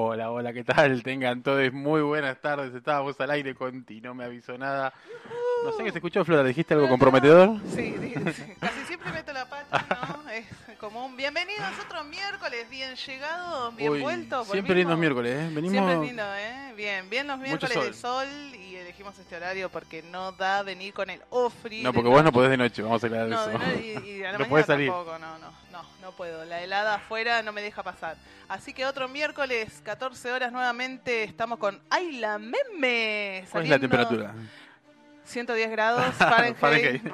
Hola, hola, ¿qué tal? Tengan todos muy buenas tardes. Estábamos al aire con Ti, no me avisó nada. No sé qué se escuchó, Flora, ¿dijiste algo comprometedor? Sí, sí, casi siempre meto la pata, ¿no? Es como un bienvenidos otro miércoles, bien llegados, bien vueltos. Siempre lindos miércoles, ¿eh? Venimos... Siempre lindo, ¿eh? Bien los miércoles de sol y elegimos este horario porque no da venir con el ofri. No, porque vos no podés de noche, vamos a aclarar no, eso. Y a la no mañana podés salir. Tampoco, no puedo. La helada afuera no me deja pasar. Así que otro miércoles, 14 horas nuevamente, estamos con Ayla Meme. ¿Cuál es la temperatura? 110 grados, Fahrenheit.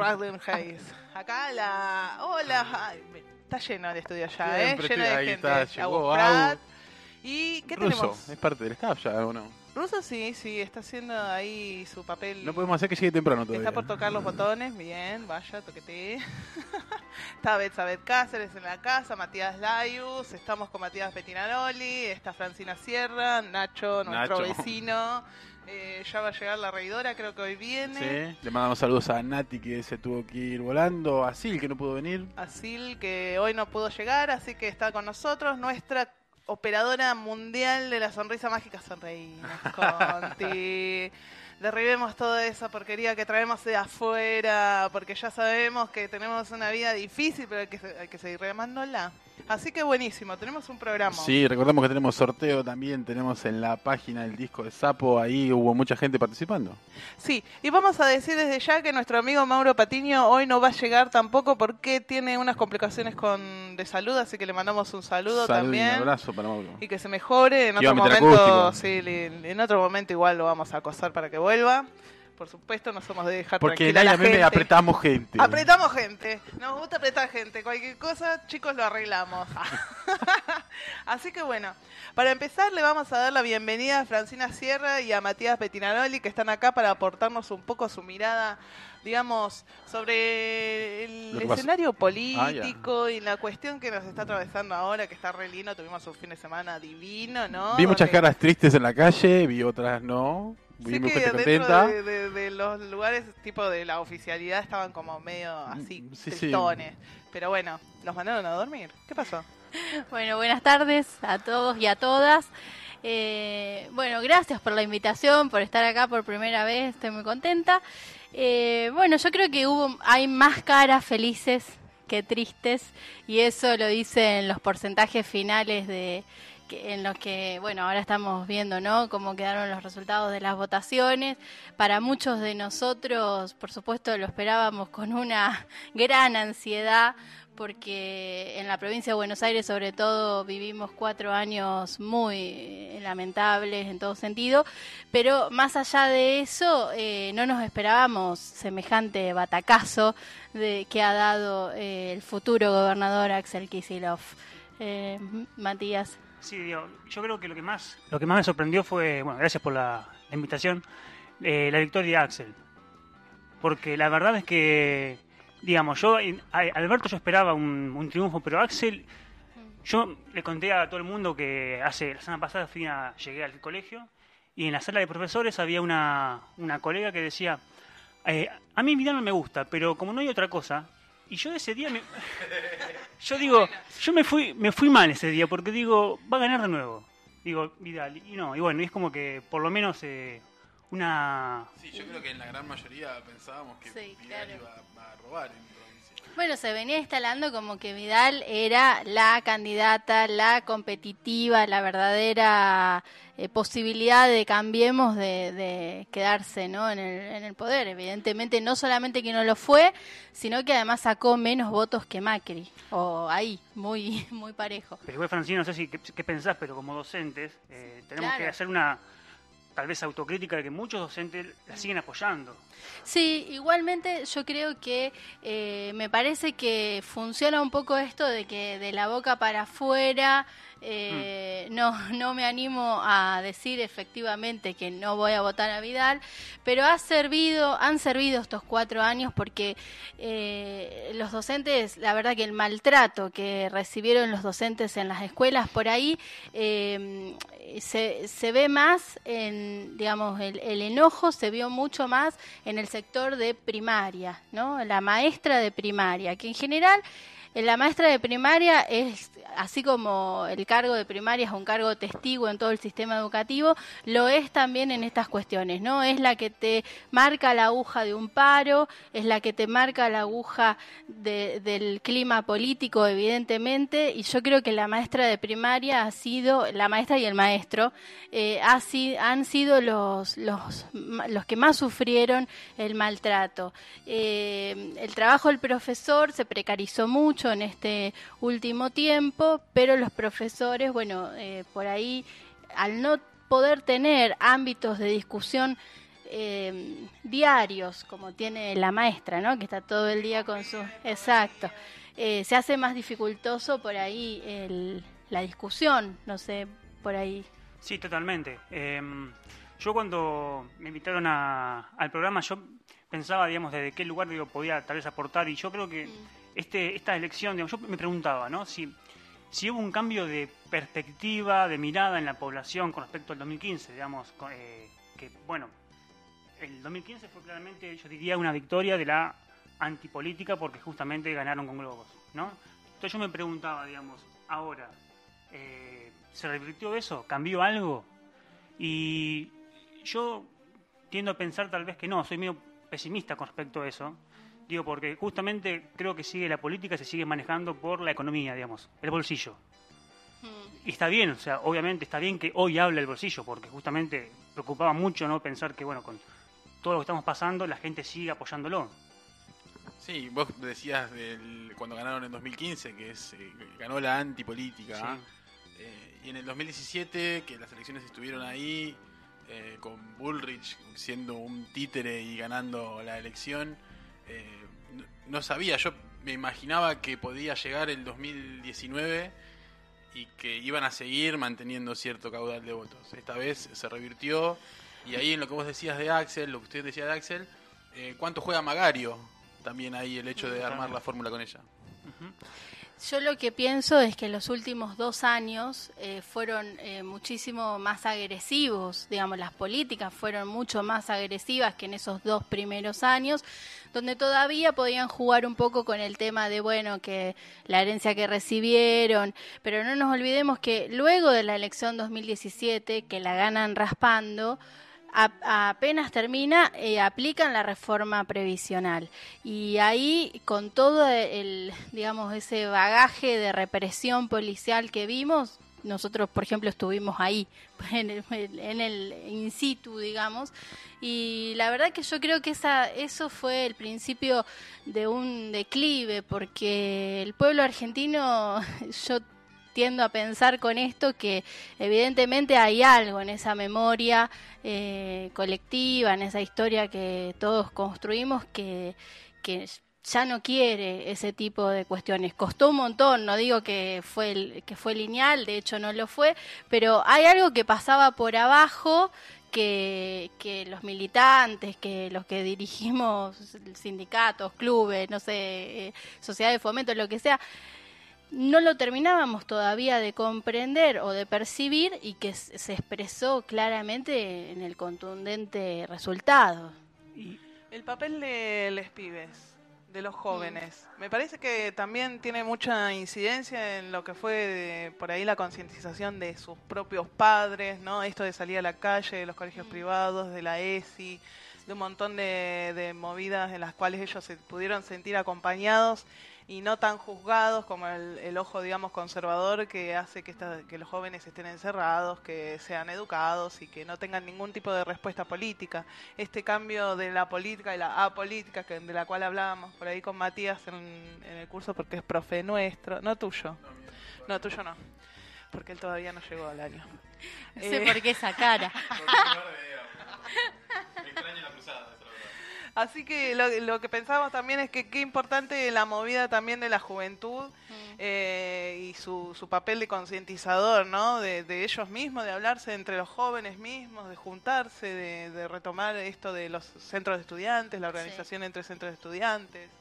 Acá Hola. Ay, está lleno el estudio ya, Siempre lleno de ahí gente. está, llegó Pratt. ¿Y qué Russo, tenemos? es parte del staff ya, ¿o no? Russo sí, está haciendo ahí su papel. No podemos hacer que llegue temprano todavía. Está por tocar los botones, bien, vaya, toquete. Está Betsabeth Cáceres en la casa, Matías Layus, estamos con Matías Bettinaroli, está Francina Sierra, Nacho, nuestro vecino. Ya va a llegar la reidora, creo que hoy viene. Sí, le mandamos saludos a Nati que se tuvo que ir volando, a Sil que no pudo venir. A Sil que hoy no pudo llegar, así que está con nosotros, nuestra operadora mundial de la sonrisa mágica. Sonreímos, Conti. Derribemos toda esa porquería que traemos de afuera, porque ya sabemos que tenemos una vida difícil, pero hay que seguir remándola. Así que buenísimo, tenemos un programa. Sí, recordamos que tenemos sorteo también, tenemos en la página el disco de Sapo, ahí hubo mucha gente participando. Sí, y vamos a decir desde ya que nuestro amigo Mauro Patiño hoy no va a llegar tampoco porque tiene unas complicaciones de salud, así que le mandamos un saludo también. Un abrazo para Mauro. Y que se mejore en otro momento. Sí, en otro momento igual lo vamos a acosar para que vuelva. Por supuesto, no somos de dejar porque tranquila a la gente. Porque apretamos gente. Apretamos gente. Nos gusta apretar gente. Cualquier cosa, chicos, lo arreglamos. Así que bueno, para empezar le vamos a dar la bienvenida a Francina Sierra y a Matías Bettinaroli, que están acá para aportarnos un poco su mirada, digamos, sobre el escenario político y la cuestión que nos está atravesando ahora, que está re lindo. Tuvimos un fin de semana divino, ¿no? Vi muchas caras tristes en la calle, vi otras no. Sé que dentro de los lugares tipo de la oficialidad estaban como medio así, tristones. Sí. Pero bueno, ¿los mandaron a dormir? ¿Qué pasó? Bueno, buenas tardes a todos y a todas. Bueno, gracias por la invitación, por estar acá por primera vez, estoy muy contenta. Bueno, yo creo que hay más caras felices que tristes, y eso lo dicen los porcentajes finales en los que, bueno, ahora estamos viendo, ¿no?, cómo quedaron los resultados de las votaciones. Para muchos de nosotros, por supuesto, lo esperábamos con una gran ansiedad, porque en la provincia de Buenos Aires, sobre todo, vivimos 4 años muy lamentables en todo sentido, pero más allá de eso, no nos esperábamos semejante batacazo que ha dado el futuro gobernador Axel Kicillof. Matías. Sí, yo creo que lo que más me sorprendió fue, bueno, gracias por la invitación, la victoria de Axel. Porque la verdad es que, digamos, Alberto yo esperaba un triunfo, pero Axel, yo le conté a todo el mundo que la semana pasada llegué al colegio y en la sala de profesores había una colega que decía, a mí Vidal no me gusta, pero como no hay otra cosa. Y yo ese día, yo me fui mal ese día, porque digo, va a ganar de nuevo. Digo, Vidal, y bueno, y es como que por lo menos una... Sí, yo creo que en la gran mayoría pensábamos que Vidal iba a robar en provincia. Bueno, se venía instalando como que Vidal era la candidata, la competitiva, la verdadera posibilidad de Cambiemos de quedarse, ¿no?, en el poder. Evidentemente no solamente que no lo fue, sino que además sacó menos votos que Macri, o ahí, muy muy parejo. Pero igual, Francina, no sé qué pensás, pero como docentes tenemos que hacer una tal vez autocrítica de que muchos docentes la siguen apoyando. Sí, igualmente yo creo que me parece que funciona un poco esto de que de la boca para afuera. No me animo a decir efectivamente que no voy a votar a Vidal, pero han servido estos 4 años porque los docentes, la verdad que el maltrato que recibieron los docentes en las escuelas por ahí se ve más en, digamos, el enojo se vio mucho más en el sector de primaria, ¿no? La maestra de primaria, que en general la maestra de primaria es, así como el cargo de primaria es un cargo testigo en todo el sistema educativo, lo es también en estas cuestiones, ¿no? Es la que te marca la aguja de un paro, es la que te marca la aguja del clima político, evidentemente, y yo creo que la maestra de primaria ha sido, la maestra y el maestro, han sido los que más sufrieron el maltrato. El trabajo del profesor se precarizó mucho en este último tiempo, pero los profesores, bueno, por ahí, al no poder tener ámbitos de discusión diarios, como tiene la maestra, ¿no? Que está todo el día con su... Exacto. Se hace más dificultoso por ahí la discusión, no sé, por ahí. Sí, totalmente. Yo cuando me invitaron al programa, yo pensaba, digamos, desde qué lugar podía tal vez aportar, y yo creo que esta elección, digamos, yo me preguntaba, ¿no? Si hubo un cambio de perspectiva, de mirada en la población con respecto al 2015, digamos, que, bueno, el 2015 fue claramente, yo diría, una victoria de la antipolítica porque justamente ganaron con globos, ¿no? Entonces yo me preguntaba, digamos, ahora, ¿se revirtió eso? ¿Cambió algo? Y yo tiendo a pensar tal vez que no, soy medio pesimista con respecto a eso. Digo, porque justamente creo que la política se sigue manejando por la economía, digamos, el bolsillo. Y está bien, o sea, obviamente está bien que hoy hable el bolsillo, porque justamente preocupaba mucho, ¿no? Pensar que, bueno, con todo lo que estamos pasando, la gente sigue apoyándolo. Sí, vos decías cuando ganaron en 2015, que ganó la antipolítica. Sí. Y en el 2017, que las elecciones estuvieron ahí, con Bullrich siendo un títere y ganando la elección, no sabía, yo me imaginaba que podía llegar el 2019 y que iban a seguir manteniendo cierto caudal de votos. Esta vez se revirtió, y ahí en lo que vos decías de Axel, lo que usted decía de Axel, ¿cuánto juega Magario? También ahí el hecho de armar la fórmula con ella. Yo lo que pienso es que los últimos 2 años fueron muchísimo más agresivos, digamos, las políticas fueron mucho más agresivas que en esos 2 primeros años, donde todavía podían jugar un poco con el tema de, bueno, que la herencia que recibieron, pero no nos olvidemos que luego de la elección 2017, que la ganan raspando, apenas termina, aplican la reforma previsional, y ahí con todo digamos, ese bagaje de represión policial que vimos, nosotros por ejemplo estuvimos ahí en el in situ, digamos, y la verdad que yo creo que eso fue el principio de un declive, porque el pueblo argentino, yo tiendo a pensar con esto que evidentemente hay algo en esa memoria colectiva, en esa historia que todos construimos que ya no quiere ese tipo de cuestiones. Costó un montón, no digo que fue lineal, de hecho no lo fue, pero hay algo que pasaba por abajo que los militantes, que los que dirigimos sindicatos, clubes, no sé, sociedades de fomento, lo que sea, no lo terminábamos todavía de comprender o de percibir, y que se expresó claramente en el contundente resultado. El papel de los pibes, de los jóvenes, me parece que también tiene mucha incidencia en lo que fue por ahí la concientización de sus propios padres, ¿no? Esto de salir a la calle, de los colegios privados, de la ESI, de un montón de movidas en las cuales ellos se pudieron sentir acompañados y no tan juzgados como el ojo, digamos, conservador que hace que los jóvenes estén encerrados, que sean educados y que no tengan ningún tipo de respuesta política. Este cambio de la política y la apolítica, de la cual hablábamos por ahí con Matías en el curso, porque es profe nuestro, no tuyo. No, tuyo no, porque él todavía no llegó al año. No sé por qué esa cara. Me extraña la cruzada. Así que lo que pensábamos también es que qué importante la movida también de la juventud y su papel de concientizador, ¿no? De ellos mismos, de hablarse entre los jóvenes mismos, de juntarse, de retomar esto de los centros de estudiantes, la organización entre centros de estudiantes.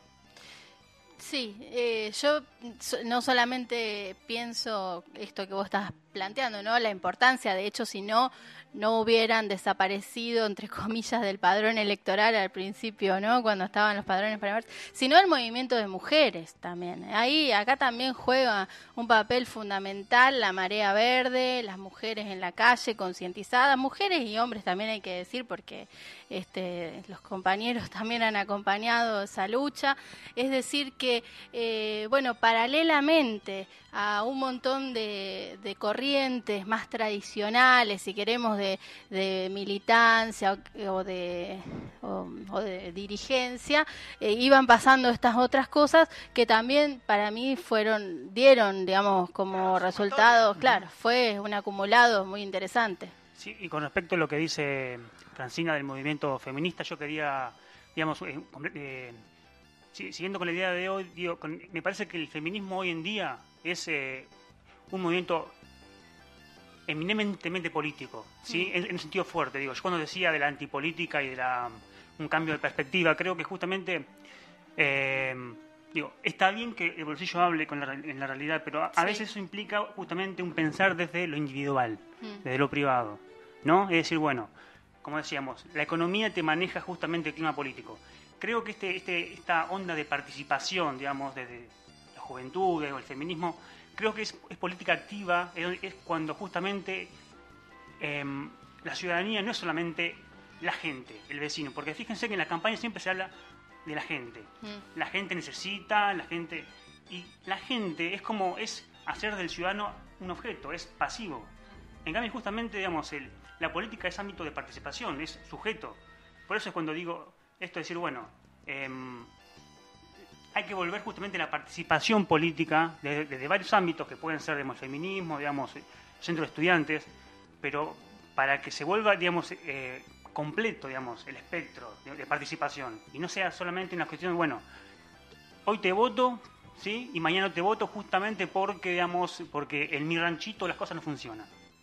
Sí, yo no solamente pienso esto que vos estás planteando, ¿no? La importancia, de hecho, si no hubieran desaparecido, entre comillas, del padrón electoral al principio, ¿no? Cuando estaban los padrones para sino el movimiento de mujeres también. Acá también juega un papel fundamental la marea verde, las mujeres en la calle concientizadas, mujeres y hombres también hay que decir, porque los compañeros también han acompañado esa lucha. Es decir que, paralelamente a un montón de corrientes más tradicionales, si queremos, de militancia o de dirigencia, iban pasando estas otras cosas que también para mí dieron, digamos, como resultado, claro, fue un acumulado muy interesante. Sí, y con respecto a lo que dice Francina del movimiento feminista, yo quería, digamos, siguiendo con la idea de hoy, me parece que el feminismo hoy en día es un movimiento eminentemente político, ¿sí? En un sentido fuerte, digo. Yo cuando decía de la antipolítica y de un cambio de perspectiva, creo que justamente, está bien que el bolsillo hable en la realidad, pero a veces eso implica justamente un pensar desde lo individual, desde lo privado, ¿no? Es decir, bueno, como decíamos, la economía te maneja justamente el clima político. Creo que esta onda de participación, digamos, desde la juventud o el feminismo, creo que es política activa, es cuando justamente la ciudadanía no es solamente la gente, el vecino, porque fíjense que en la campaña siempre se habla de la gente. La gente necesita, y la gente es hacer del ciudadano un objeto, es pasivo. En cambio, justamente, digamos, la política es ámbito de participación, es sujeto. Por eso es cuando digo esto, decir, bueno, hay que volver justamente a la participación política desde varios ámbitos que pueden ser, digamos, feminismo, digamos, centro de estudiantes, pero para que se vuelva, digamos, completo, digamos, el espectro de participación y no sea solamente una cuestión de, bueno, hoy te voto, ¿sí? Y mañana te voto justamente porque, digamos, porque en mi ranchito las cosas no funcionan.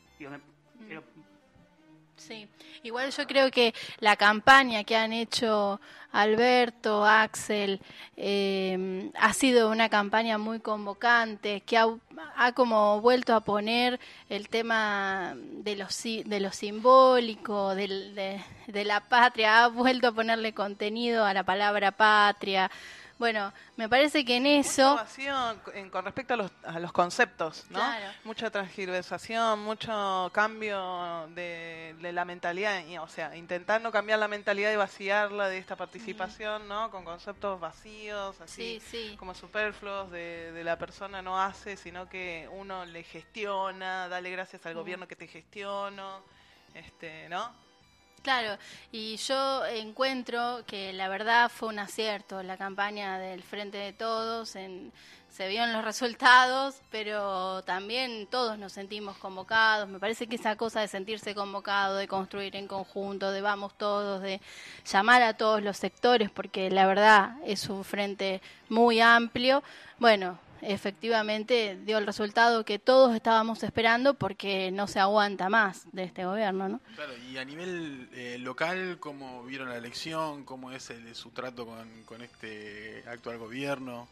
Sí, igual yo creo que la campaña que han hecho Alberto, Axel, ha sido una campaña muy convocante, que ha como vuelto a poner el tema de lo simbólico, de la patria, ha vuelto a ponerle contenido a la palabra patria. Bueno, me parece que en eso... Mucha innovación con respecto a los conceptos, ¿no? Claro. Mucha transgiversación, mucho cambio de la mentalidad, o sea, intentando cambiar la mentalidad y vaciarla de esta participación, ¿no? Con conceptos vacíos, así como superfluos, de la persona no hace, sino que uno le gestiona, dale gracias al gobierno que te gestiono, ¿no? Claro, y yo encuentro que la verdad fue un acierto la campaña del Frente de Todos, se vieron los resultados, pero también todos nos sentimos convocados. Me parece que esa cosa de sentirse convocado, de construir en conjunto, de vamos todos, de llamar a todos los sectores, porque la verdad es un frente muy amplio, bueno, efectivamente dio el resultado que todos estábamos esperando, porque no se aguanta más de este gobierno, ¿no? Claro, y a nivel local, ¿cómo vieron la elección? ¿Cómo es su trato con este actual gobierno?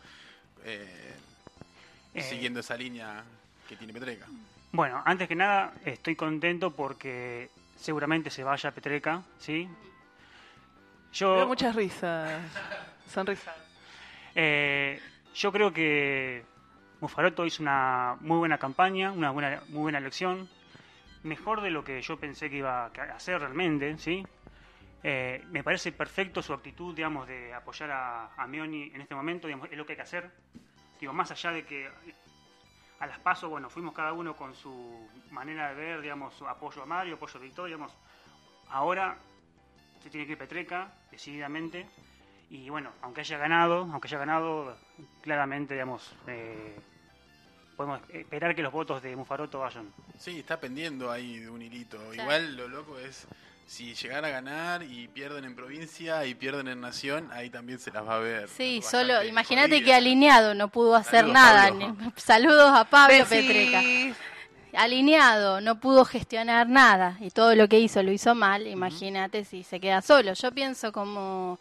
Siguiendo esa línea que tiene Petreca. Bueno, antes que nada estoy contento porque seguramente se vaya Petreca, ¿sí? Veo muchas risas, sonrisas. Yo creo que Muffarotto hizo una muy buena campaña, muy buena elección, mejor de lo que yo pensé que iba a hacer realmente, ¿sí? Me parece perfecto su actitud, digamos, de apoyar a Meoni en este momento, digamos, es lo que hay que hacer. Digo, más allá de que a las PASO, bueno, fuimos cada uno con su manera de ver, digamos, su apoyo a Mario, apoyo a Victoria, digamos, ahora se tiene que ir Petreca, decididamente. Y bueno, aunque haya ganado, claramente, digamos, podemos esperar que los votos de Muffarotto vayan. Sí, está pendiendo ahí de un hilito. Claro. Igual lo loco es, si llegara a ganar y pierden en provincia y pierden en nación, ahí también se las va a ver. Sí, bastante solo, imagínate jodidas. que Alineado no pudo hacer Saludos, nada. Pablo. Saludos a Pablo Besis. Petreca. Alineado, no pudo gestionar nada y todo lo que hizo lo hizo mal, imagínate si se queda solo. Yo pienso como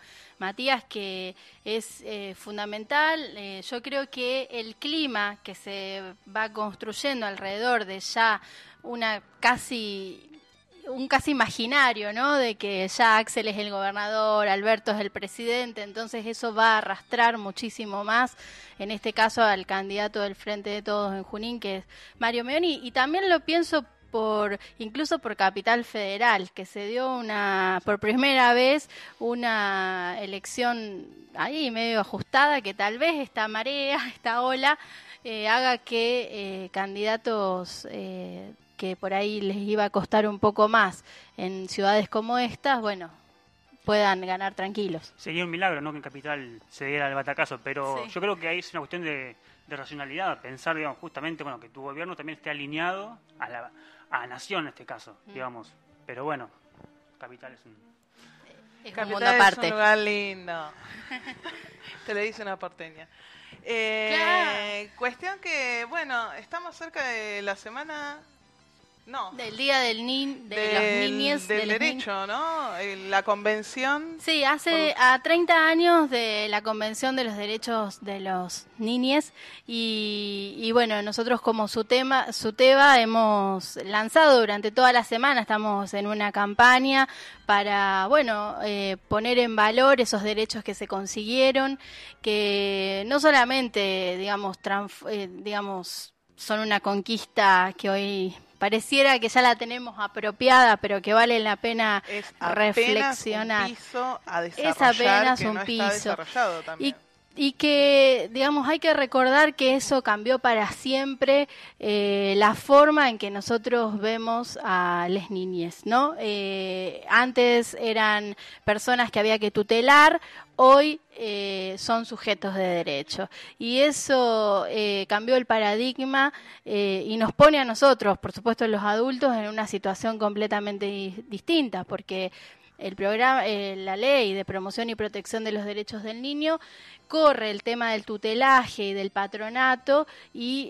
Matías, que es fundamental. Yo creo que el clima que se va construyendo alrededor de ya un casi imaginario, ¿no? De que ya Axel es el gobernador, Alberto es el presidente, entonces eso va a arrastrar muchísimo más, en este caso al candidato del Frente de Todos en Junín, que es Mario Meoni, y también lo pienso incluso por Capital Federal, que se dio por primera vez una elección ahí medio ajustada, que tal vez esta marea, esta ola, haga que candidatos que por ahí les iba a costar un poco más en ciudades como estas, bueno, puedan ganar tranquilos. Sería un milagro, ¿no?, que en Capital se diera el batacazo, pero yo creo que ahí es una cuestión de racionalidad, pensar, digamos, justamente, bueno, que tu gobierno también esté alineado a la nación en este caso, digamos. Pero bueno, Capital es un mundo aparte. Es un lugar lindo. Te lo dice una porteña. Claro. Cuestión que, bueno, estamos cerca de la semana... No. Del Día de los Niños. Del derecho, ¿no? La convención. Sí, a 30 años de la Convención de los Derechos de los Niñes y bueno, nosotros como SUTEBA hemos lanzado durante toda la semana, estamos en una campaña para, bueno, poner en valor esos derechos que se consiguieron, que no solamente, digamos, son una conquista que hoy pareciera que ya la tenemos apropiada, pero que vale la pena reflexionar. Un piso a desarrollar, es apenas que un no piso. Está desarrollado también. Y que, digamos, hay que recordar que eso cambió para siempre la forma en que nosotros vemos a las niñas, ¿no? Antes eran personas que había que tutelar, hoy son sujetos de derecho. Y eso cambió el paradigma y nos pone a nosotros, por supuesto los adultos, en una situación completamente distinta, porque el programa, la ley de promoción y protección de los derechos del niño corre el tema del tutelaje y del patronato y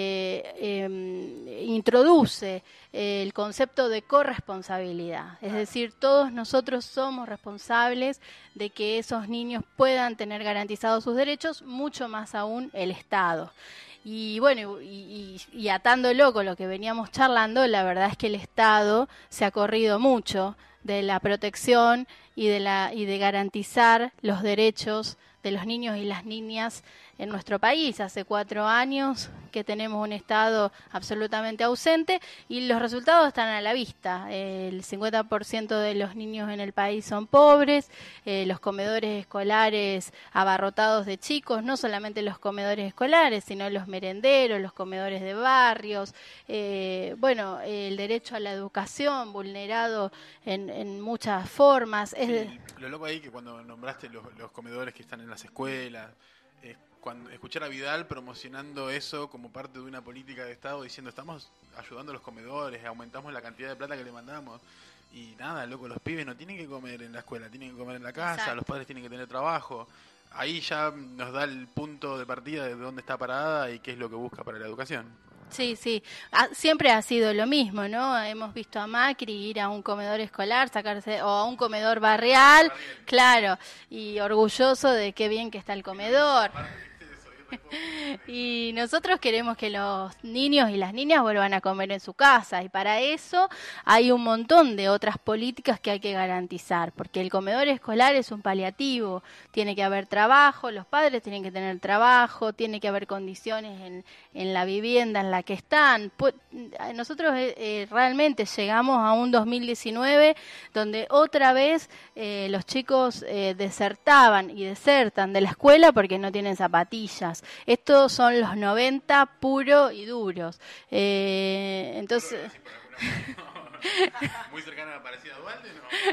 introduce el concepto de corresponsabilidad. Es decir, todos nosotros somos responsables de que esos niños puedan tener garantizados sus derechos, mucho más aún el Estado. Y bueno, y atándolo con lo que veníamos charlando, la verdad es que el Estado se ha corrido mucho de la protección y de garantizar los derechos de los niños y las niñas en nuestro país. Hace 4 años que tenemos un Estado absolutamente ausente y los resultados están a la vista. El 50% de los niños en el país son pobres, los comedores escolares abarrotados de chicos, no solamente los comedores escolares, sino los merenderos, los comedores de barrios, bueno, el derecho a la educación vulnerado en muchas formas. Sí, lo loco ahí que cuando nombraste los comedores que están en las escuelas, cuando escuchar a Vidal promocionando eso como parte de una política de Estado, diciendo estamos ayudando a los comedores, aumentamos la cantidad de plata que le mandamos, y nada, loco, los pibes no tienen que comer en la escuela, tienen que comer en la casa. Exacto. Los padres tienen que tener trabajo. Ahí ya nos da el punto de partida de dónde está parada y qué es lo que busca para la educación. Sí, sí. Siempre ha sido lo mismo, ¿no? Hemos visto a Macri ir a un comedor escolar, o a un comedor barrial, claro, y orgulloso de qué bien que está el comedor. Y nosotros queremos que los niños y las niñas vuelvan a comer en su casa, y para eso hay un montón de otras políticas que hay que garantizar, porque el comedor escolar es un paliativo, tiene que haber trabajo, los padres tienen que tener trabajo, tiene que haber condiciones en la vivienda en la que están. Nosotros realmente llegamos a un 2019 donde otra vez los chicos desertaban y desertan de la escuela porque no tienen zapatillas. Estos son los 90 puros y duros. Entonces... Muy cercana a la parecida Dualde,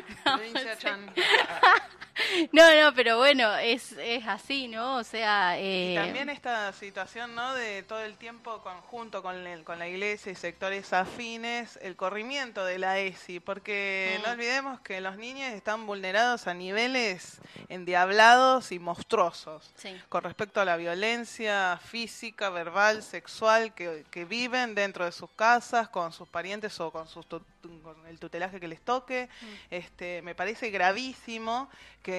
No, pero bueno, es así, ¿no? O sea... Y también esta situación, ¿no?, de todo el tiempo junto con la iglesia y sectores afines, el corrimiento de la ESI, porque no olvidemos que los niños están vulnerados a niveles endiablados y monstruosos, sí, con respecto a la violencia física, verbal, sexual que viven dentro de sus casas, con sus parientes o con el tutelaje que les toque. Me parece gravísimo que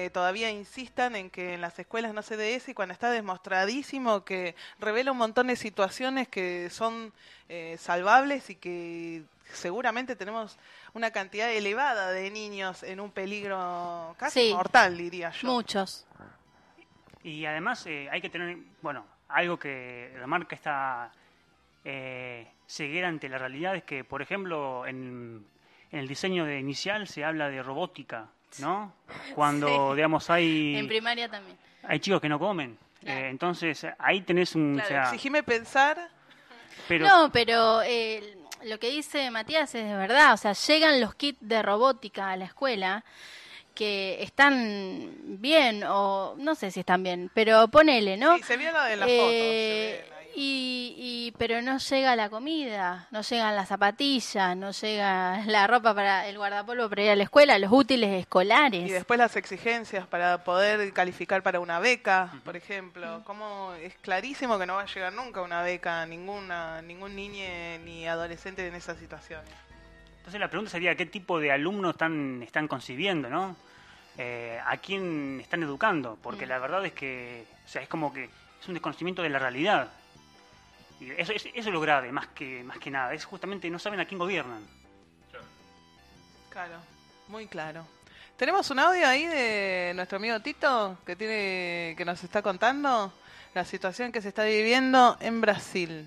que todavía insistan en que en las escuelas no se dé eso y cuando está demostradísimo que revela un montón de situaciones que son salvables y que seguramente tenemos una cantidad elevada de niños en un peligro casi mortal, diría yo. Muchos. Y además hay que tener, bueno, algo que remarca esta ceguera ante la realidad es que, por ejemplo, en el diseño inicial se habla de robótica, ¿no? Cuando, digamos, En primaria también. hay chicos que no comen. Claro. Entonces, ahí tenés un... Claro, o sea, exigime pensar. pero, No, pero lo que dice Matías es de verdad. O sea, llegan los kits de robótica a la escuela que están bien, o no sé si están bien, pero ponele, ¿no? Sí, se vio lo de las fotos. Se ven ahí. Pero no llega la comida, no llegan las zapatillas, no llega la ropa para el guardapolvo para ir a la escuela, los útiles escolares. Y después las exigencias para poder calificar para una beca, por ejemplo. Como es clarísimo que no va a llegar nunca una beca a ningún niño ni adolescente en esa situación. entonces la pregunta sería, ¿qué tipo de alumnos están concibiendo, no? ¿A quién están educando? Porque la verdad es que, o sea, es como que es un desconocimiento de la realidad. Y eso es lo grave, más que nada. Es justamente no saben a quién gobiernan. Claro, muy claro. ¿Tenemos un audio ahí de nuestro amigo Tito que nos está contando la situación que se está viviendo en Brasil?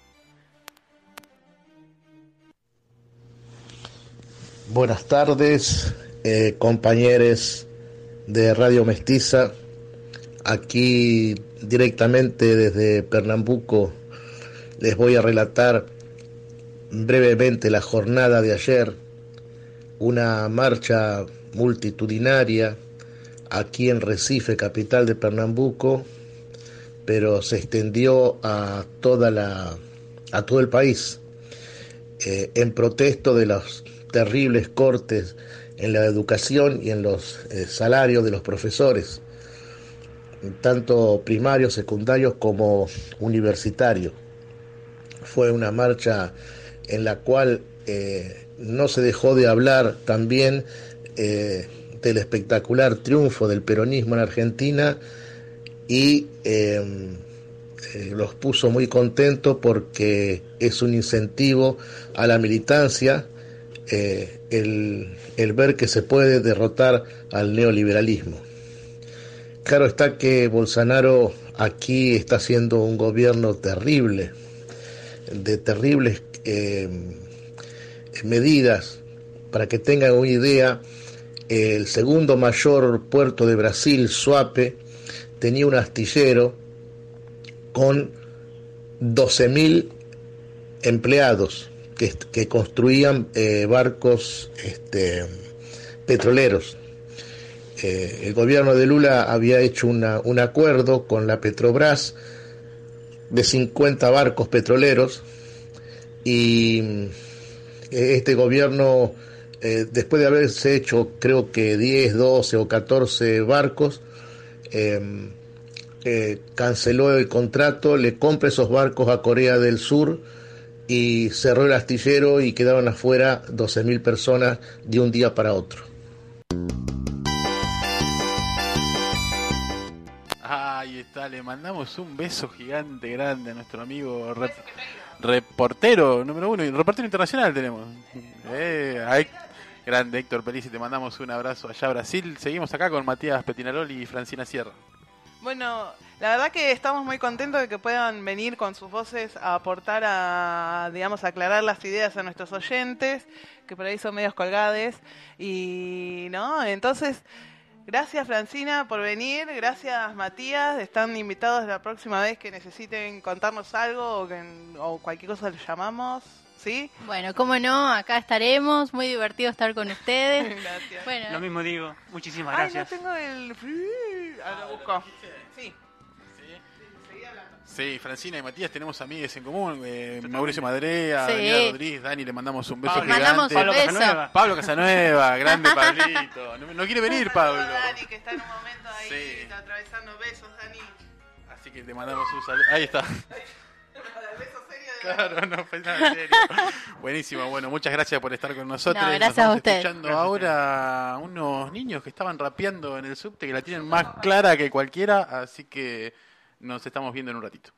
Buenas tardes, compañeros de Radio Mestiza. Aquí directamente desde Pernambuco les voy a relatar brevemente la jornada de ayer, una marcha multitudinaria aquí en Recife, capital de Pernambuco, pero se extendió a todo el país, en protesto de los terribles cortes en la educación y en los salarios de los profesores, tanto primarios, secundarios como universitarios. Fue una marcha en la cual no se dejó de hablar también del espectacular triunfo del peronismo en Argentina y los puso muy contentos porque es un incentivo a la militancia el ver que se puede derrotar al neoliberalismo. Claro está que Bolsonaro aquí está haciendo un gobierno terrible, de terribles medidas. Para que tengan una idea, el segundo mayor puerto de Brasil, Suape, tenía un astillero con 12.000 empleados que construían barcos petroleros. El gobierno de Lula había hecho un acuerdo con la Petrobras de 50 barcos petroleros y este gobierno, después de haberse hecho creo que 10, 12 o 14 barcos, canceló el contrato, le compra esos barcos a Corea del Sur y cerró el astillero y quedaron afuera 12.000 personas de un día para otro. Ahí está, le mandamos un beso gigante, grande a nuestro amigo reportero número 1 y reportero internacional tenemos. Grande Héctor Pelisi, te mandamos un abrazo allá a Brasil. Seguimos acá con Matías Petinaroli y Francina Sierra. Bueno, la verdad que estamos muy contentos de que puedan venir con sus voces a aportar digamos, aclarar las ideas a nuestros oyentes, que por ahí son medios colgades. Y, ¿no? Entonces, gracias Francina por venir, gracias Matías, están invitados la próxima vez que necesiten contarnos algo o cualquier cosa les llamamos, ¿sí? Bueno, cómo no, acá estaremos, muy divertido estar con ustedes. Gracias. Bueno, Lo mismo digo, muchísimas Ay, gracias. no tengo el... Ahora lo busco. Sí. Sí, Francina y Matías tenemos amigues en común, Mauricio Madrea, Sí. Daniel Rodríguez, Dani, le mandamos un beso Pablo. gigante. mandamos un Pablo beso. Casanueva. Pablo Casanueva, grande Pablito. No quiere venir, Pablo. Dani, que está en un momento ahí Sí. atravesando besos, Dani. Así que te mandamos un saludo. Ahí está. El beso serio Claro, no fue nada en serio. Buenísimo, bueno, muchas gracias por estar con nosotros. No, gracias Nos a vamos usted. escuchando ahora unos niños que estaban rapeando en el subte, que la tienen más clara que cualquiera, así que nos estamos viendo en un ratito.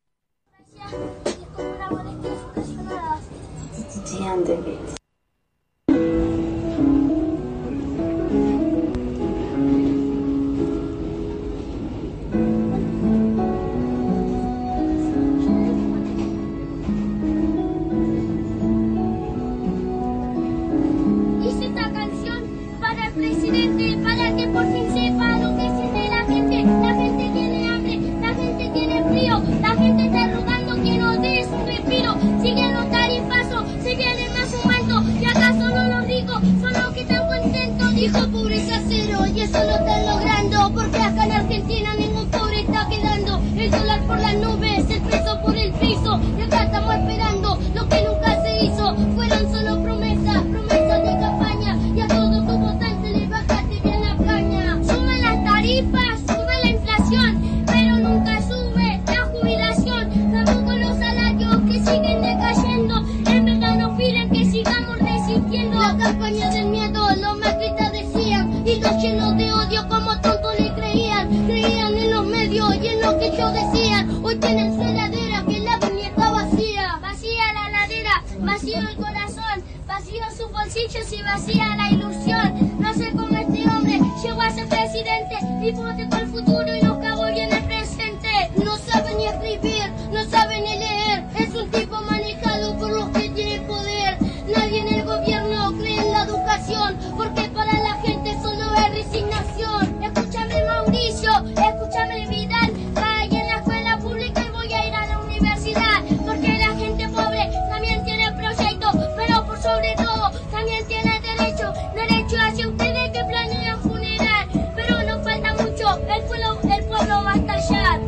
Hice esta canción para el presidente, para que por fin sepa lo que siente la gente. La gente tiene hambre, la gente tiene frío, la gente está rogando que nos des un respiro. Siguen los tarifazos, se viene más aumento. ¿Y acaso no los ricos son los que están contentos? Dijo pobreza cero y eso lo están logrando. Porque acá en Argentina ningún pobre está quedando. El dólar por las nubes, el peso por el piso. Y acá estamos esperando lo que nunca se hizo. Fueron solo promesas, promesas de campaña. Y a todos tus votantes les bajaste bien la caña. Suben las tarifas, sube la inflación, pero nunca sube la jubilación. Tampoco los salarios que siguen decayendo. En verdad nos piden que sigamos resistiendo. La campaña del miedo, los macristas decían. Y los llenos de odio como tontos le creían. Creían en los medios y en lo que ellos decían. Hoy tienen su heladera que la venía está vacía. Vacía la heladera, vacío el corazón, vacío sus bolsillos y vacía la ilusión. No sé cómo este hombre llegó a ser presidente. Hipotecó el futuro y nos cagó bien el presente. No sabe ni escribir, no sabe ni leer. Es un tipo manejado por los que tienen poder. Nadie en el gobierno cree en la educación, porque para la gente solo es resignación. Escúchame Mauricio, escúchame Vidal. Vaya en la escuela pública y voy a ir a la universidad. Porque la gente pobre también tiene proyectos, pero por sobre todo también tiene derecho hacia ustedes que planean funeral. Pero no falta mucho, el pueblo va a estallar.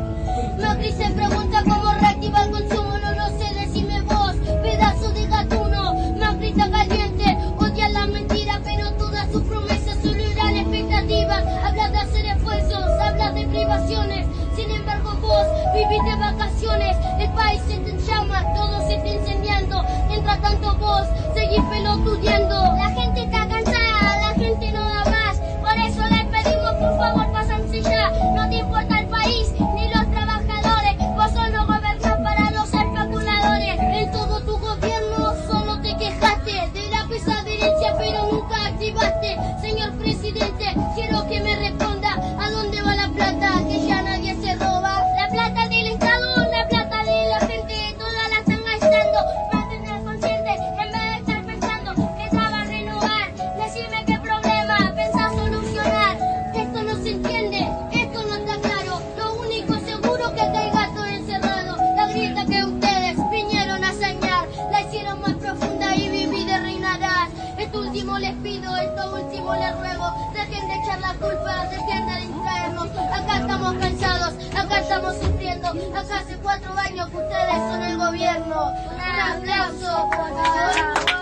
Macri se pregunta cómo reactiva el consumo, no lo sé, decime vos, pedazo de gatuno. Macri está caliente, odia la mentira, pero todas sus promesas solo eran expectativas. Hablas de hacer esfuerzos, hablas de privaciones, sin embargo vos vivís de vacaciones. El país se te llama, todo se está incendiando, mientras tanto vos seguís pelotudeando. La gente está cansada, la gente no da más, por eso les pedimos por favor pásense ya. No te importa el país ni los trabajadores, vos solo gobernás para los especuladores. En todo tu gobierno solo te quejaste de la pesada herencia, pero nunca activaste. Señor presidente, quiero que me responda a dónde va la plata que ya nadie se roba. La plata del Estado, la plata de la gente, toda la están gastando. Más tener consciente en vez de estar pensando que ya va a renovar. Decime qué problema pensás solucionar. Esto no se entiende, esto no está claro. Lo único seguro que acá hay gato encerrado. La grieta que ustedes vinieron a sañar, la hicieron más profunda y vivida reinarás. Esto último les pido, esto último les ruego. Dejen de echar la culpa, dejen de distraernos. Acá estamos cansados, acá estamos sufriendo. Acá hace 4 años que ustedes son el gobierno. Un aplauso, por favor.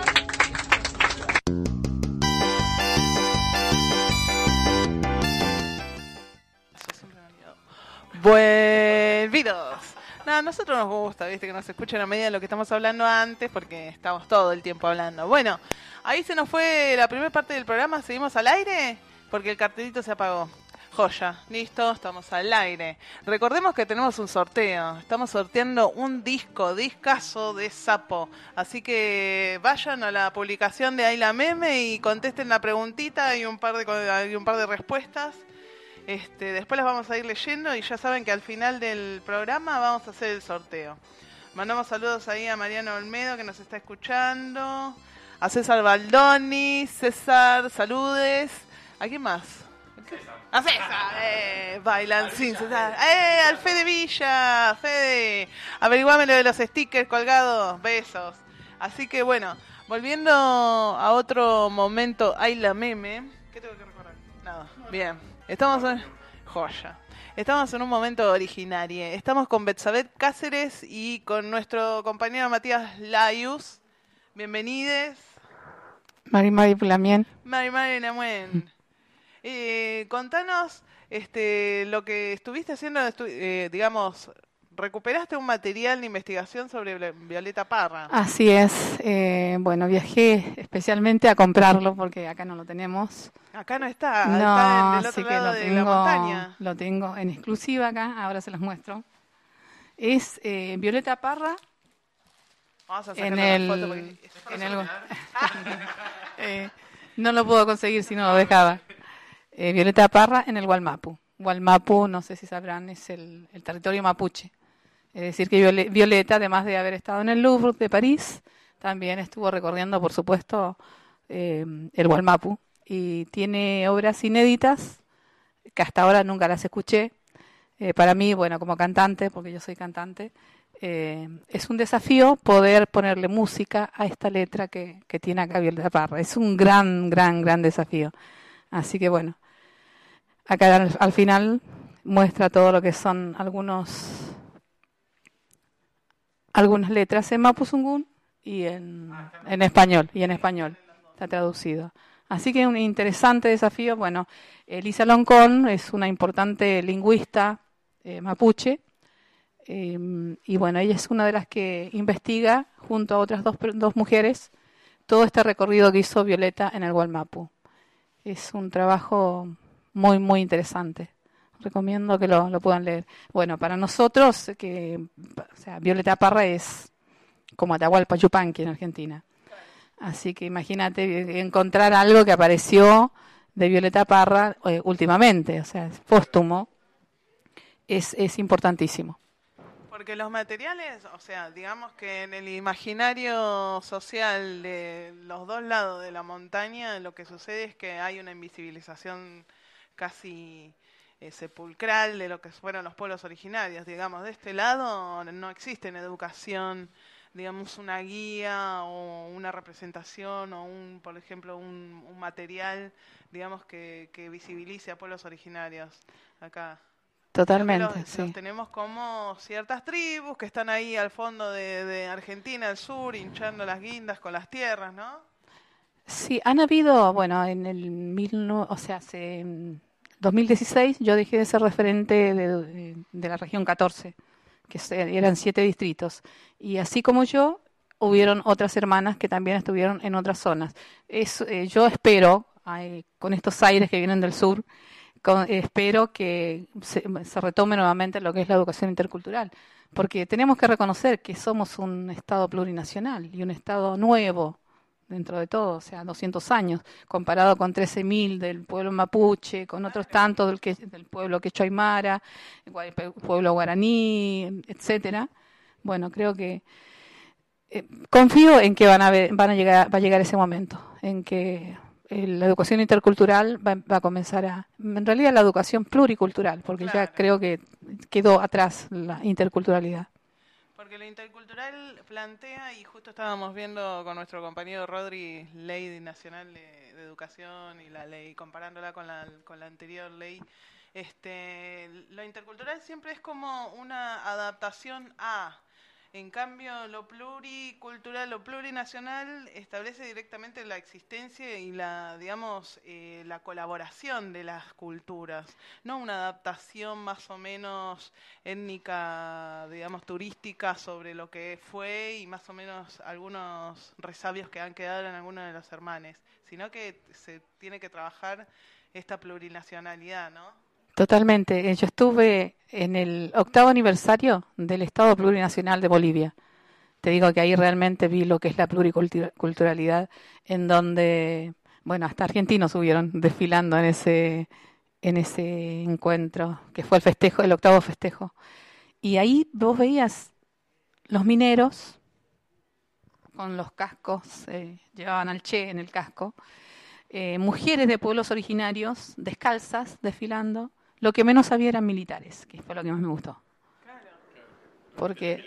Volvidos. No, a nosotros nos gusta, viste, que nos escuchen a medida de lo que estamos hablando antes, porque estamos todo el tiempo hablando. Bueno, ahí se nos fue la primera parte del programa. ¿Seguimos al aire? Porque el cartelito se apagó. Joya, listo, estamos al aire. Recordemos que tenemos un sorteo. Estamos sorteando un discazo de Sapo. Así que vayan a la publicación de Ayla Meme y contesten la preguntita y un par de respuestas. Después las vamos a ir leyendo y ya saben que al final del programa vamos a hacer el sorteo. Mandamos saludos ahí a Mariano Olmedo que nos está escuchando, a César Baldoni, César, saludes. ¿A quién más? A César, bailan sin César. Al Fede Villa, Fede, averiguame lo de los stickers colgados, besos. Así que bueno, volviendo a otro momento, Ayla Meme. ¿Qué tengo que recordar? Nada, bien. Estamos en un momento originario. Estamos con Betsabeth Cáceres y con nuestro compañero Matías Layus. Bienvenides. Mari Pulamien. Mari Lamuen. Contanos lo que estuviste haciendo, digamos, recuperaste un material de investigación sobre Violeta Parra. Así es. Bueno, viajé especialmente a comprarlo porque acá no lo tenemos. Acá no está, No, está del así otro que lado lo de tengo, la montaña. lo tengo en exclusiva acá, ahora se los muestro. Es Violeta Parra Vamos a en sacarle el... una foto porque... en el no lo puedo conseguir si no lo dejaba. Violeta Parra en el Wallmapu. Wallmapu, no sé si sabrán, es el territorio mapuche. Es decir, que Violeta, además de haber estado en el Louvre de París, también estuvo recorriendo, por supuesto, el Wallmapu. Y tiene obras inéditas que hasta ahora nunca las escuché. Para mí, bueno, como cantante, porque yo soy cantante, es un desafío poder ponerle música a esta letra que tiene acá Violeta Parra. Es un gran desafío. Así que bueno, acá al final muestra todo lo que son algunas letras en mapuzungún y en español, está traducido. Así que un interesante desafío. Bueno, Elisa Loncón es una importante lingüista mapuche, y bueno, ella es una de las que investiga junto a otras dos mujeres todo este recorrido que hizo Violeta en el Wallmapu. Es un trabajo muy interesante. Recomiendo que lo puedan leer. Bueno, para nosotros, Violeta Parra es como Atahualpa Yupanqui en Argentina. Así que imagínate encontrar algo que apareció de Violeta Parra últimamente, o sea, es póstumo, es importantísimo. Porque los materiales, o sea, digamos que en el imaginario social de los dos lados de la montaña, lo que sucede es que hay una invisibilización casi sepulcral de lo que fueron los pueblos originarios. Digamos, de este lado no existe en educación, digamos, una guía o una representación o por ejemplo, un material, digamos, que visibilice a pueblos originarios acá. Totalmente, Los sí. tenemos como ciertas tribus que están ahí al fondo de Argentina, al sur, hinchando las guindas con las tierras, ¿no? Sí, han habido, bueno, en hace 2016 yo dejé de ser referente de la región 14, que eran 7 distritos. Y así como yo, hubieron otras hermanas que también estuvieron en otras zonas. Yo espero, con estos aires que vienen del sur, espero que se retome nuevamente lo que es la educación intercultural, porque tenemos que reconocer que somos un Estado plurinacional y un Estado nuevo dentro de todo, o sea, 200 años, comparado con 13.000 del pueblo mapuche, con otros tantos del pueblo quechua aymara, pueblo guaraní, etcétera. Bueno, creo que confío en que va a llegar ese momento, en que la educación intercultural va a comenzar en realidad la educación pluricultural, porque claro, ya creo que quedó atrás la interculturalidad. Porque lo intercultural plantea, y justo estábamos viendo con nuestro compañero Rodri, Ley Nacional de Educación y la ley, comparándola con la anterior ley, lo intercultural siempre es como una adaptación a... En cambio, lo pluricultural, lo plurinacional establece directamente la existencia y la colaboración de las culturas, no una adaptación más o menos étnica, digamos, turística sobre lo que fue y más o menos algunos resabios que han quedado en algunos de los hermanes, sino que se tiene que trabajar esta plurinacionalidad, ¿no? Totalmente. Yo estuve en el 8º aniversario del Estado Plurinacional de Bolivia. Te digo que ahí realmente vi lo que es la pluriculturalidad, en donde, bueno, hasta argentinos estuvieron desfilando en ese encuentro, que fue el 8º festejo. Y ahí vos veías los mineros con los cascos, llevaban al Che en el casco, mujeres de pueblos originarios descalzas desfilando. Lo que menos había eran militares, que fue lo que más me gustó. Porque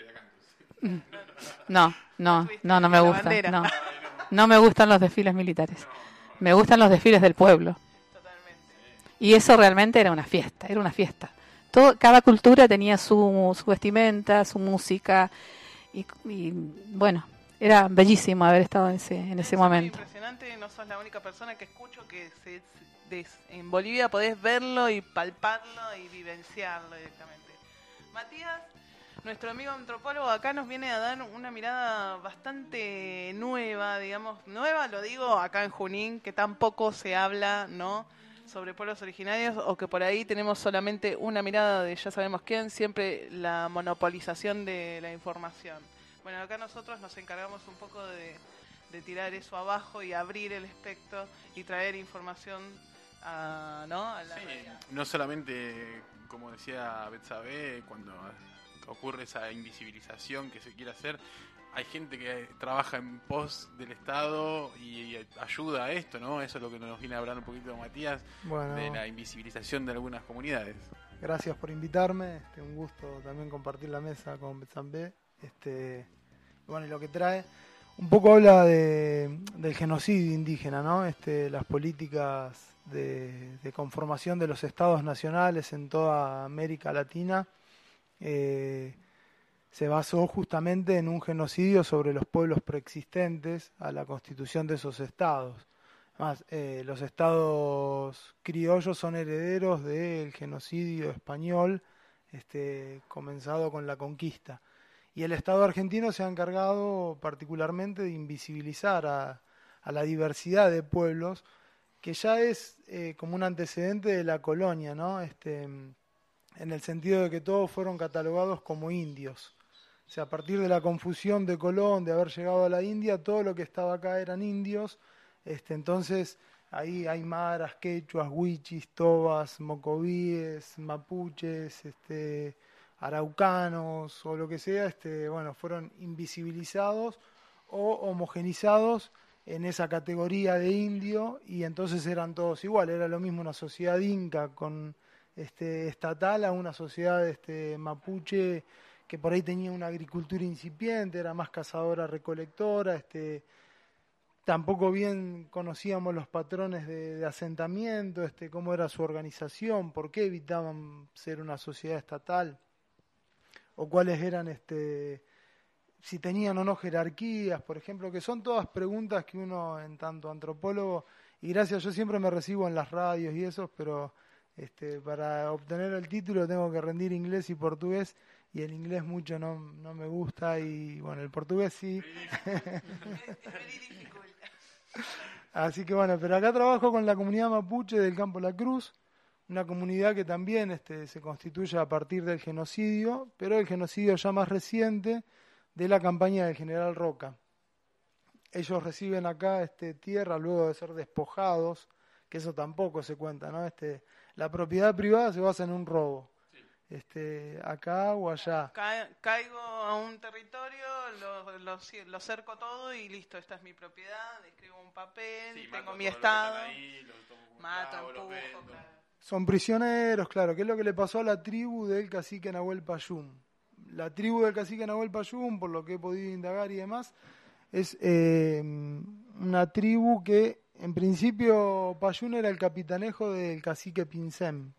no me gusta. No me gustan los desfiles militares. Me gustan los desfiles del pueblo. Y eso realmente era una fiesta. Cada cultura tenía su vestimenta, su música y bueno, era bellísimo haber estado en ese momento. Impresionante, no sos la única persona que escucho que en Bolivia podés verlo y palparlo y vivenciarlo directamente. Matías, nuestro amigo antropólogo acá nos viene a dar una mirada bastante nueva, digamos, nueva lo digo acá en Junín, que tampoco se habla, ¿no?, sobre pueblos originarios, o que por ahí tenemos solamente una mirada de ya sabemos quién, siempre la monopolización de la información. Bueno, acá nosotros nos encargamos un poco de tirar eso abajo y abrir el espectro y traer información a la realidad. No solamente, como decía Betsabe, cuando ocurre esa invisibilización que se quiere hacer, hay gente que trabaja en pos del Estado y ayuda a esto, ¿no? Eso es lo que nos viene a hablar un poquito Matías, de la invisibilización de algunas comunidades. Gracias por invitarme, un gusto también compartir la mesa con Betsabe. Bueno, y lo que trae, un poco habla del genocidio indígena, ¿no? Las políticas de conformación de los estados nacionales en toda América Latina se basó justamente en un genocidio sobre los pueblos preexistentes a la constitución de esos estados. Además, los estados criollos son herederos del genocidio español comenzado con la conquista. Y el Estado argentino se ha encargado particularmente de invisibilizar a la diversidad de pueblos, que ya es como un antecedente de la colonia, ¿no? En el sentido de que todos fueron catalogados como indios. O sea, a partir de la confusión de Colón, de haber llegado a la India, todo lo que estaba acá eran indios. Entonces, ahí hay maras, quechuas, huichis, tobas, mocovíes, mapuches, araucanos o lo que sea, fueron invisibilizados o homogenizados en esa categoría de indio, y entonces eran todos iguales. Era lo mismo una sociedad inca con estatal a una sociedad mapuche que por ahí tenía una agricultura incipiente, era más cazadora recolectora, tampoco bien conocíamos los patrones de asentamiento, cómo era su organización, por qué evitaban ser una sociedad estatal, o cuáles eran si tenían o no jerarquías, por ejemplo, que son todas preguntas que uno, en tanto antropólogo, y gracias, yo siempre me recibo en las radios y eso, pero para obtener el título tengo que rendir inglés y portugués, y el inglés mucho no me gusta, y bueno, el portugués sí. Así que bueno, pero acá trabajo con la comunidad mapuche del Campo La Cruz, una comunidad que también se constituye a partir del genocidio, pero el genocidio ya más reciente de la campaña del general Roca. Ellos reciben acá tierra luego de ser despojados, que eso tampoco se cuenta, ¿no? La propiedad privada se basa en un robo. Acá o allá. Caigo a un territorio, lo cerco todo y listo, esta es mi propiedad, escribo un papel, tengo mi estado, mato, empujo, claro. Son prisioneros, claro, que es lo que le pasó a la tribu del cacique Nahuel Payún. La tribu del cacique Nahuel Payún, por lo que he podido indagar y demás, es una tribu que en principio Payún era el capitanejo del cacique Pincén.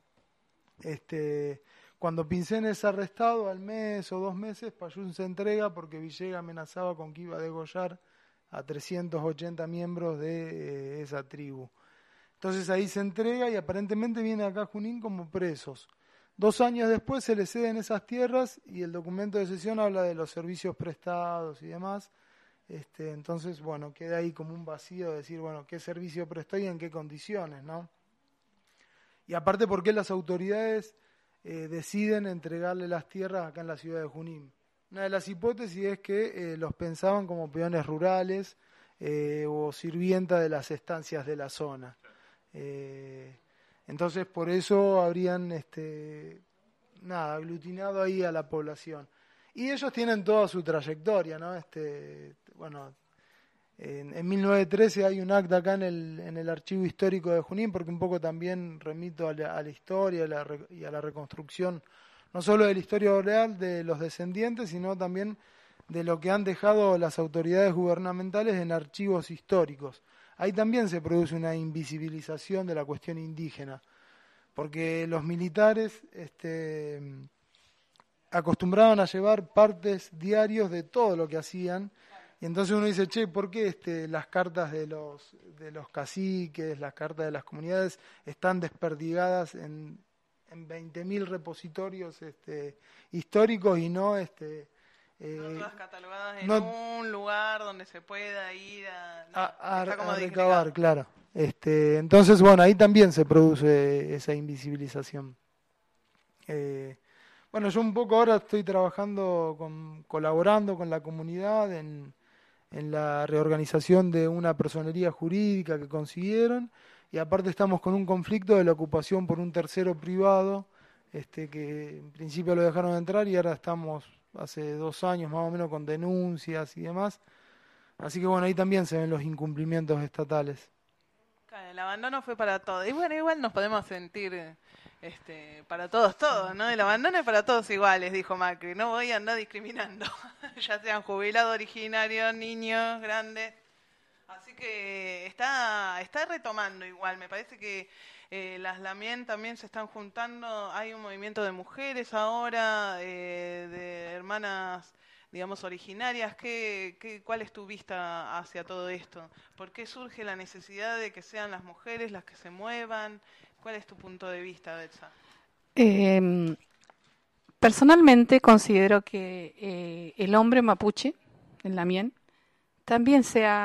Cuando Pincén es arrestado, al mes o 2 meses, Payún se entrega porque Villegas amenazaba con que iba a degollar a 380 miembros de esa tribu. Entonces ahí se entrega y aparentemente viene acá a Junín como presos. 2 años después se le ceden esas tierras y el documento de cesión habla de los servicios prestados y demás. Entonces, bueno, queda ahí como un vacío de decir, bueno, qué servicio prestó y en qué condiciones, ¿no? Y aparte, ¿por qué las autoridades deciden entregarle las tierras acá en la ciudad de Junín? Una de las hipótesis es que los pensaban como peones rurales o sirvienta de las estancias de la zona. Entonces por eso habrían aglutinado ahí a la población. Y ellos tienen toda su trayectoria, ¿no? En 1913 hay un acta acá en el archivo histórico de Junín, porque un poco también remito a la historia y a la reconstrucción, no solo de la historia oral de los descendientes, sino también de lo que han dejado las autoridades gubernamentales en archivos históricos. Ahí también se produce una invisibilización de la cuestión indígena, porque los militares acostumbraban a llevar partes diarios de todo lo que hacían, y entonces uno dice, ¿por qué las cartas de los caciques, las cartas de las comunidades están desperdigadas en en 20.000 repositorios históricos y no no todas catalogadas en no, un lugar donde se pueda ir a recabar, claro. Entonces, bueno, ahí también se produce esa invisibilización. Bueno, yo un poco ahora estoy trabajando, colaborando con la comunidad en la reorganización de una personería jurídica que consiguieron, y aparte estamos con un conflicto de la ocupación por un tercero privado, que en principio lo dejaron entrar y ahora estamos hace 2 años más o menos con denuncias y demás. Así que bueno, ahí también se ven los incumplimientos estatales. Claro, el abandono fue para todos. Y bueno, igual nos podemos sentir para todos, ¿no? El abandono es para todos iguales, dijo Macri. No voy a andar discriminando, ya sean jubilados originarios, niños, grandes. Así que está retomando igual. Me parece que las Lamien también se están juntando. Hay un movimiento de mujeres ahora, de hermanas, digamos, originarias. ¿Cuál es tu vista hacia todo esto? ¿Por qué surge la necesidad de que sean las mujeres las que se muevan? ¿Cuál es tu punto de vista, Betsa? Personalmente considero que el hombre mapuche, en Lamien, también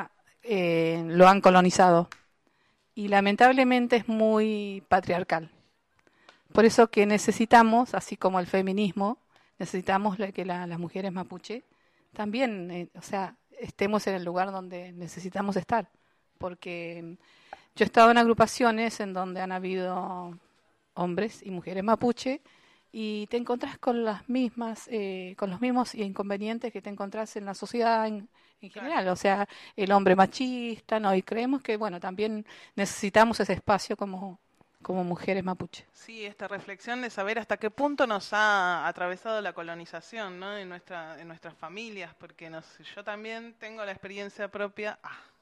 lo han colonizado y lamentablemente es muy patriarcal. Por eso que necesitamos, así como el feminismo, necesitamos que las mujeres mapuche también, estemos en el lugar donde necesitamos estar. Porque yo he estado en agrupaciones en donde han habido hombres y mujeres mapuche y te encontrás con con los mismos inconvenientes que te encontrás en la sociedad en general. O sea, el hombre machista, ¿no? Y creemos que, bueno, también necesitamos ese espacio como mujeres mapuche. Sí, esta reflexión de saber hasta qué punto nos ha atravesado la colonización, ¿no? En nuestras familias, porque yo también tengo la experiencia propia,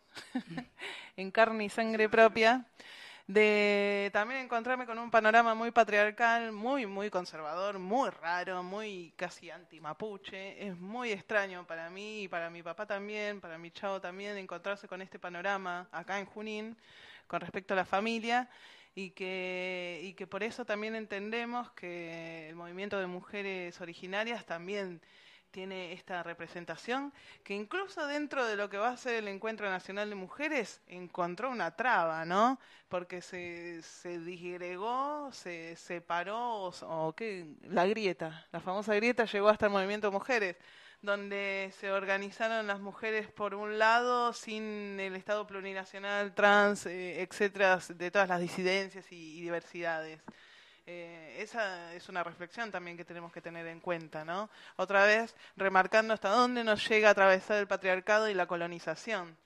en carne y sangre propia, de también encontrarme con un panorama muy patriarcal, muy, muy conservador, muy raro, muy casi anti-mapuche. Es muy extraño para mí y para mi papá también, para mi chavo también, encontrarse con este panorama acá en Junín con respecto a la familia. Y que por eso también entendemos que el movimiento de mujeres originarias también tiene esta representación, que incluso dentro de lo que va a ser el Encuentro Nacional de Mujeres encontró una traba, ¿no? Porque se disgregó, se separó, la grieta, la famosa grieta llegó hasta el movimiento de mujeres, donde se organizaron las mujeres por un lado, sin el Estado plurinacional, trans, etcétera, de todas las disidencias y diversidades. Esa es una reflexión también que tenemos que tener en cuenta, ¿no? Otra vez, remarcando hasta dónde nos llega a atravesar el patriarcado y la colonización.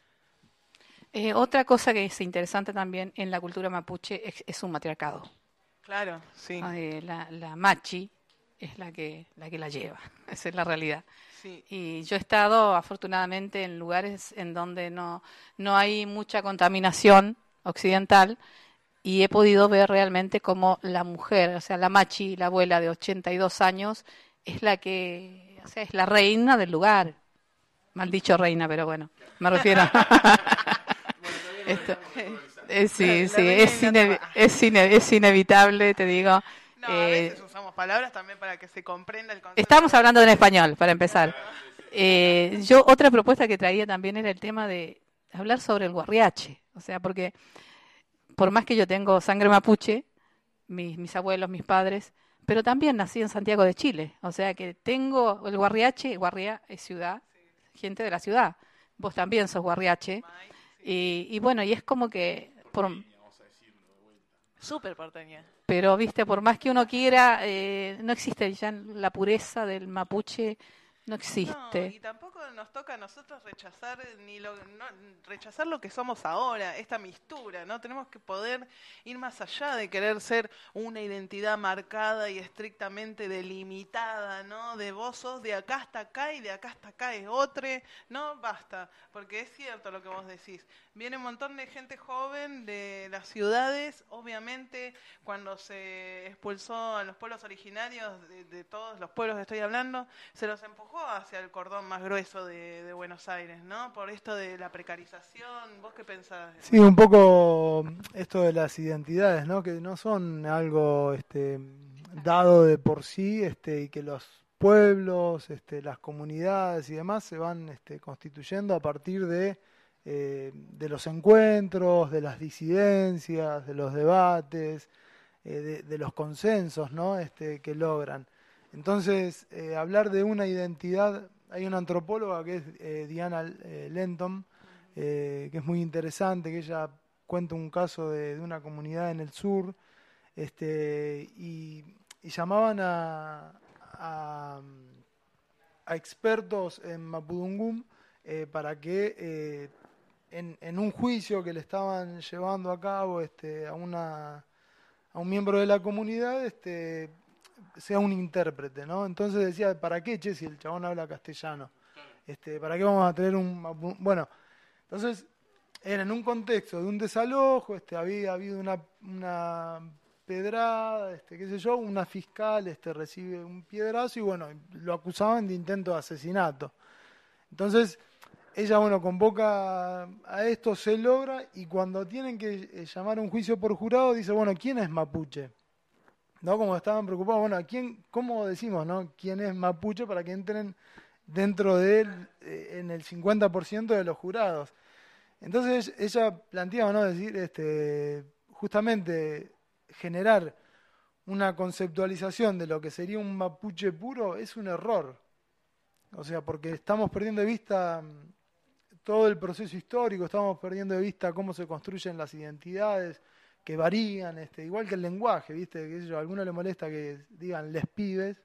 Otra cosa que es interesante también en la cultura mapuche es un matriarcado. Claro, sí. La machi es la que la lleva, esa es la realidad. Sí. Y yo he estado afortunadamente en lugares en donde no hay mucha contaminación occidental y he podido ver realmente cómo la mujer, o sea, la machi, la abuela de 82 años, es es la reina del lugar. Mal dicho reina, pero bueno, me refiero es inevitable, te digo. No, a veces usamos palabras también para que se comprenda el concepto. Estamos hablando en español, para empezar. Yo otra propuesta que traía también era el tema de hablar sobre el guarriache. O sea, porque por más que yo tengo sangre mapuche, mis abuelos, mis padres, pero también nací en Santiago de Chile. O sea que tengo el guarriache, guarria es ciudad, gente de la ciudad. Vos también sos guarriache. Y bueno, y es como que... Súper porteña. Pero, viste, por más que uno quiera, no existe ya la pureza del mapuche, no existe. No, y tampoco nos toca a nosotros rechazar rechazar lo que somos ahora, esta mistura, ¿no? Tenemos que poder ir más allá de querer ser una identidad marcada y estrictamente delimitada, ¿no? De vos sos de acá hasta acá y de acá hasta acá es otro, no, basta, porque es cierto lo que vos decís. Viene un montón de gente joven de las ciudades, obviamente cuando se expulsó a los pueblos originarios, de todos los pueblos que estoy hablando, se los empujó hacia el cordón más grueso de Buenos Aires, ¿no? Por esto de la precarización. ¿Vos qué pensás? Sí, un poco esto de las identidades, ¿no? Que no son algo dado de por sí, y que los pueblos, las comunidades y demás se van constituyendo a partir de los encuentros, de las disidencias, de los debates, de los consensos, ¿no? Que logran. Entonces, hablar de una identidad, hay una antropóloga que es Diana Lenton, que es muy interesante, que ella cuenta un caso de una comunidad en el sur, y llamaban a expertos en Mapudungún para que en un juicio que le estaban llevando a cabo a un miembro de la comunidad sea un intérprete, ¿no? Entonces decía, ¿para qué, che, si el chabón habla castellano? ¿Para qué vamos a tener un... Bueno, entonces era en un contexto de un desalojo, había habido una pedrada, qué sé yo, una fiscal recibe un piedrazo y bueno, lo acusaban de intento de asesinato. Entonces, ella, bueno, convoca a esto, se logra, y cuando tienen que llamar a un juicio por jurado, dice, bueno, ¿quién es mapuche? ¿No? Como estaban preocupados, bueno, ¿cómo decimos, no? ¿Quién es mapuche para que entren dentro de él, en el 50% de los jurados? Entonces ella planteaba, ¿no? Decir, justamente generar una conceptualización de lo que sería un mapuche puro es un error. O sea, porque estamos perdiendo de vista todo el proceso histórico, estamos perdiendo de vista cómo se construyen las identidades, que varían, igual que el lenguaje, ¿viste? Que a alguno le molesta que digan les pibes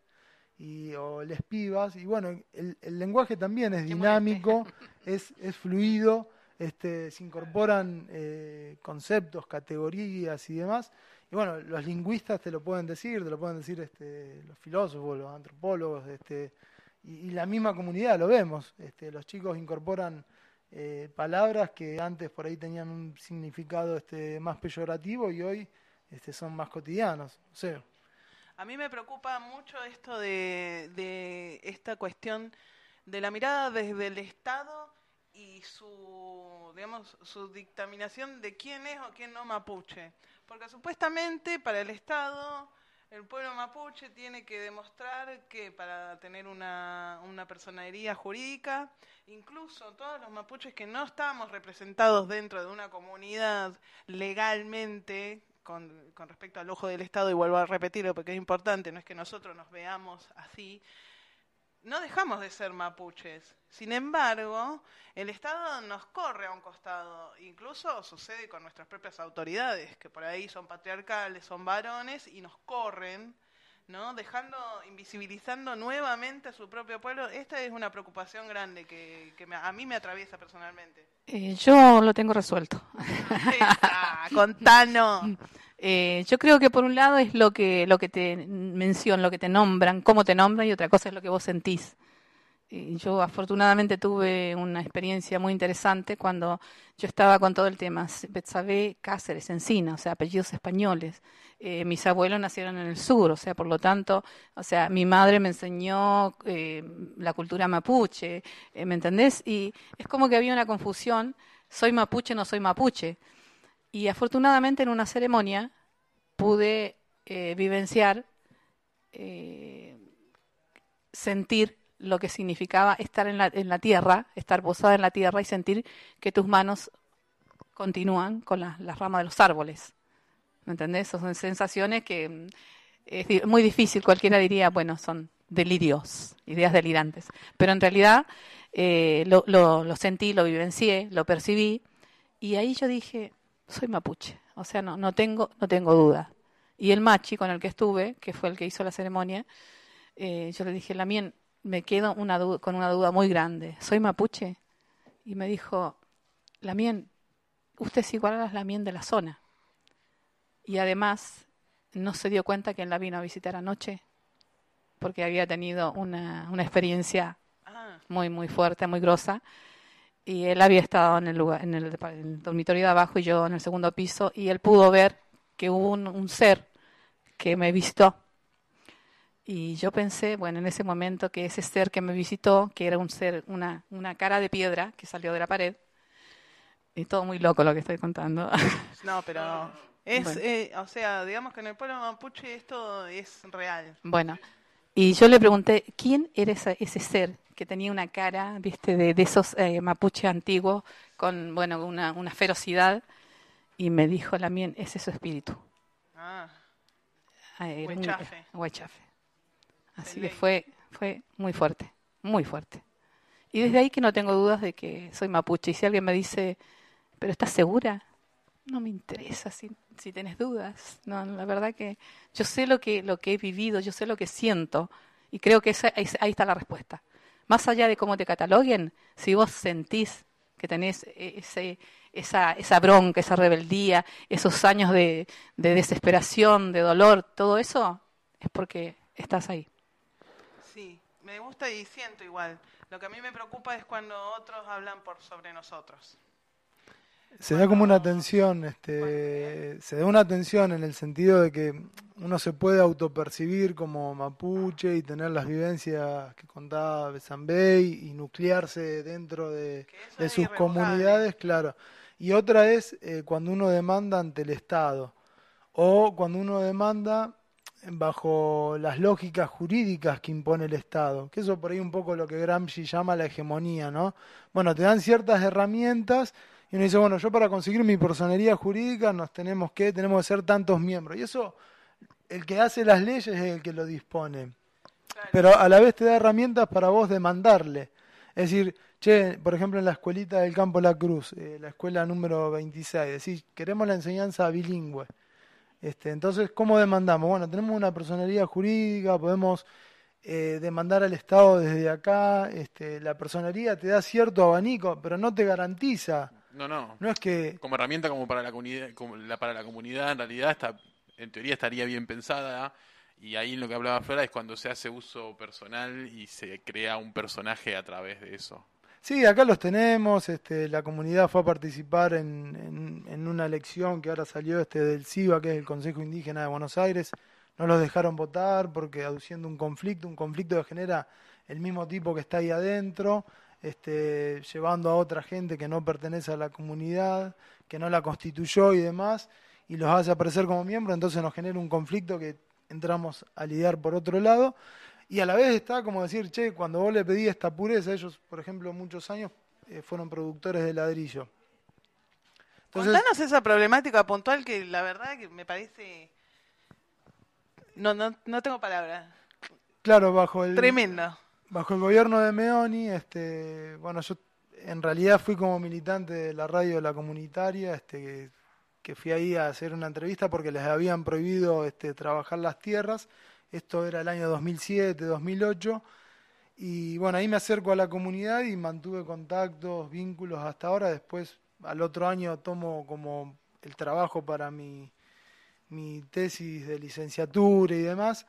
o les pibas, y bueno, el lenguaje también es dinámico, es fluido, se incorporan conceptos, categorías y demás, y bueno, los lingüistas te lo pueden decir los filósofos, los antropólogos, y la misma comunidad lo vemos, los chicos incorporan palabras que antes por ahí tenían un significado más peyorativo y hoy son más cotidianos. O sea, a mí me preocupa mucho esto de esta cuestión de la mirada desde el Estado y su dictaminación de quién es o quién no mapuche. Porque supuestamente para el Estado el pueblo mapuche tiene que demostrar que para tener una personería jurídica, incluso todos los mapuches que no estamos representados dentro de una comunidad legalmente, con respecto al ojo del Estado, y vuelvo a repetirlo porque es importante, no es que nosotros nos veamos así, no dejamos de ser mapuches. Sin embargo, el Estado nos corre a un costado. Incluso sucede con nuestras propias autoridades, que por ahí son patriarcales, son varones, y nos corren, ¿no? Invisibilizando nuevamente a su propio pueblo. Esta es una preocupación grande que a mí me atraviesa personalmente. Yo lo tengo resuelto. Contanos. Yo creo que por un lado es lo que te mencionan, lo que te nombran, cómo te nombran, y otra cosa es lo que vos sentís. Yo afortunadamente tuve una experiencia muy interesante cuando yo estaba con todo el tema Betsabé Cáceres, Encina, o sea, apellidos españoles. Mis abuelos nacieron en el sur, o sea, por lo tanto, o sea, mi madre me enseñó la cultura mapuche, ¿me entendés? Y es como que había una confusión, soy mapuche, no soy mapuche. Y afortunadamente en una ceremonia pude vivenciar, sentir lo que significaba estar en la tierra, estar posada en la tierra y sentir que tus manos continúan con las ramas de los árboles. ¿Me entendés? Son sensaciones que es muy difícil, cualquiera diría, bueno, son delirios, ideas delirantes. Pero en realidad lo sentí, lo vivencié, lo percibí, y ahí yo dije, soy mapuche, o sea, no tengo duda. Y el machi con el que estuve, que fue el que hizo la ceremonia, yo le dije, Lamien, me quedo con una duda muy grande, ¿soy mapuche? Y me dijo, Lamien, usted es igual a las Lamien de la zona. Y además, no se dio cuenta que él la vino a visitar anoche, porque había tenido una experiencia muy, muy fuerte, muy grosa. Y él había estado en el dormitorio de abajo y yo en el segundo piso, y él pudo ver que hubo un ser que me visitó. Y yo pensé, bueno, en ese momento, que ese ser que me visitó, que era un ser, una cara de piedra que salió de la pared, y todo muy loco lo que estoy contando. No, pero O sea, digamos que en el pueblo mapuche esto es real. Bueno, y yo le pregunté, ¿quién era ese ser que tenía una cara, viste, de esos mapuche antiguos, con, bueno, una ferocidad? Y me dijo la mía, ese es su espíritu. Huechafe. Huechafe. Así que fue muy fuerte, muy fuerte. Y desde ahí que no tengo dudas de que soy mapuche. Y si alguien me dice, ¿pero estás segura? No me interesa si tenés dudas. No, la verdad que yo sé lo que he vivido, yo sé lo que siento. Y creo que ahí está la respuesta. Más allá de cómo te cataloguen, si vos sentís que tenés esa bronca, esa rebeldía, esos años de desesperación, de dolor, todo eso, es porque estás ahí. Sí, me gusta y siento igual. Lo que a mí me preocupa es cuando otros hablan sobre nosotros. Se da como una tensión, se da una tensión en el sentido de que uno se puede autopercibir como mapuche y tener las vivencias que contaba Besambey y nuclearse dentro de sus comunidades, claro. Y otra es cuando uno demanda ante el Estado o cuando uno demanda bajo las lógicas jurídicas que impone el Estado, que eso por ahí un poco lo que Gramsci llama la hegemonía, ¿no? Bueno, te dan ciertas herramientas y uno dice, bueno, yo para conseguir mi personería jurídica tenemos que ser tantos miembros. Y eso, el que hace las leyes es el que lo dispone. Pero a la vez te da herramientas para vos demandarle. Es decir, por ejemplo, en la escuelita del Campo La Cruz, la escuela número 26, decís, queremos la enseñanza bilingüe. Entonces, ¿cómo demandamos? Bueno, tenemos una personería jurídica, podemos demandar al Estado desde acá. La personería te da cierto abanico, pero no te garantiza. No es que como herramienta como para la comunidad en realidad en teoría estaría bien pensada, y ahí lo que hablaba Flora es cuando se hace uso personal y se crea un personaje a través de eso. Sí, acá los tenemos, la comunidad fue a participar en una elección que ahora salió del CIBA, que es el Consejo Indígena de Buenos Aires. No los dejaron votar porque aduciendo un conflicto que genera el mismo tipo que está ahí adentro, llevando a otra gente que no pertenece a la comunidad, que no la constituyó y demás, y los hace aparecer como miembros, entonces nos genera un conflicto que entramos a lidiar por otro lado. Y a la vez está como decir, cuando vos le pedís esta pureza, ellos, por ejemplo, muchos años fueron productores de ladrillo. Entonces, contanos esa problemática puntual que la verdad que me parece... No tengo palabras. Claro, tremendo. Bajo el gobierno de Meoni, bueno, yo en realidad fui como militante de la radio de la comunitaria, que fui ahí a hacer una entrevista porque les habían prohibido trabajar las tierras. Esto era el año 2007, 2008, y bueno, ahí me acerco a la comunidad y mantuve contactos, vínculos hasta ahora. Después, al otro año, tomo como el trabajo para mi tesis de licenciatura y demás.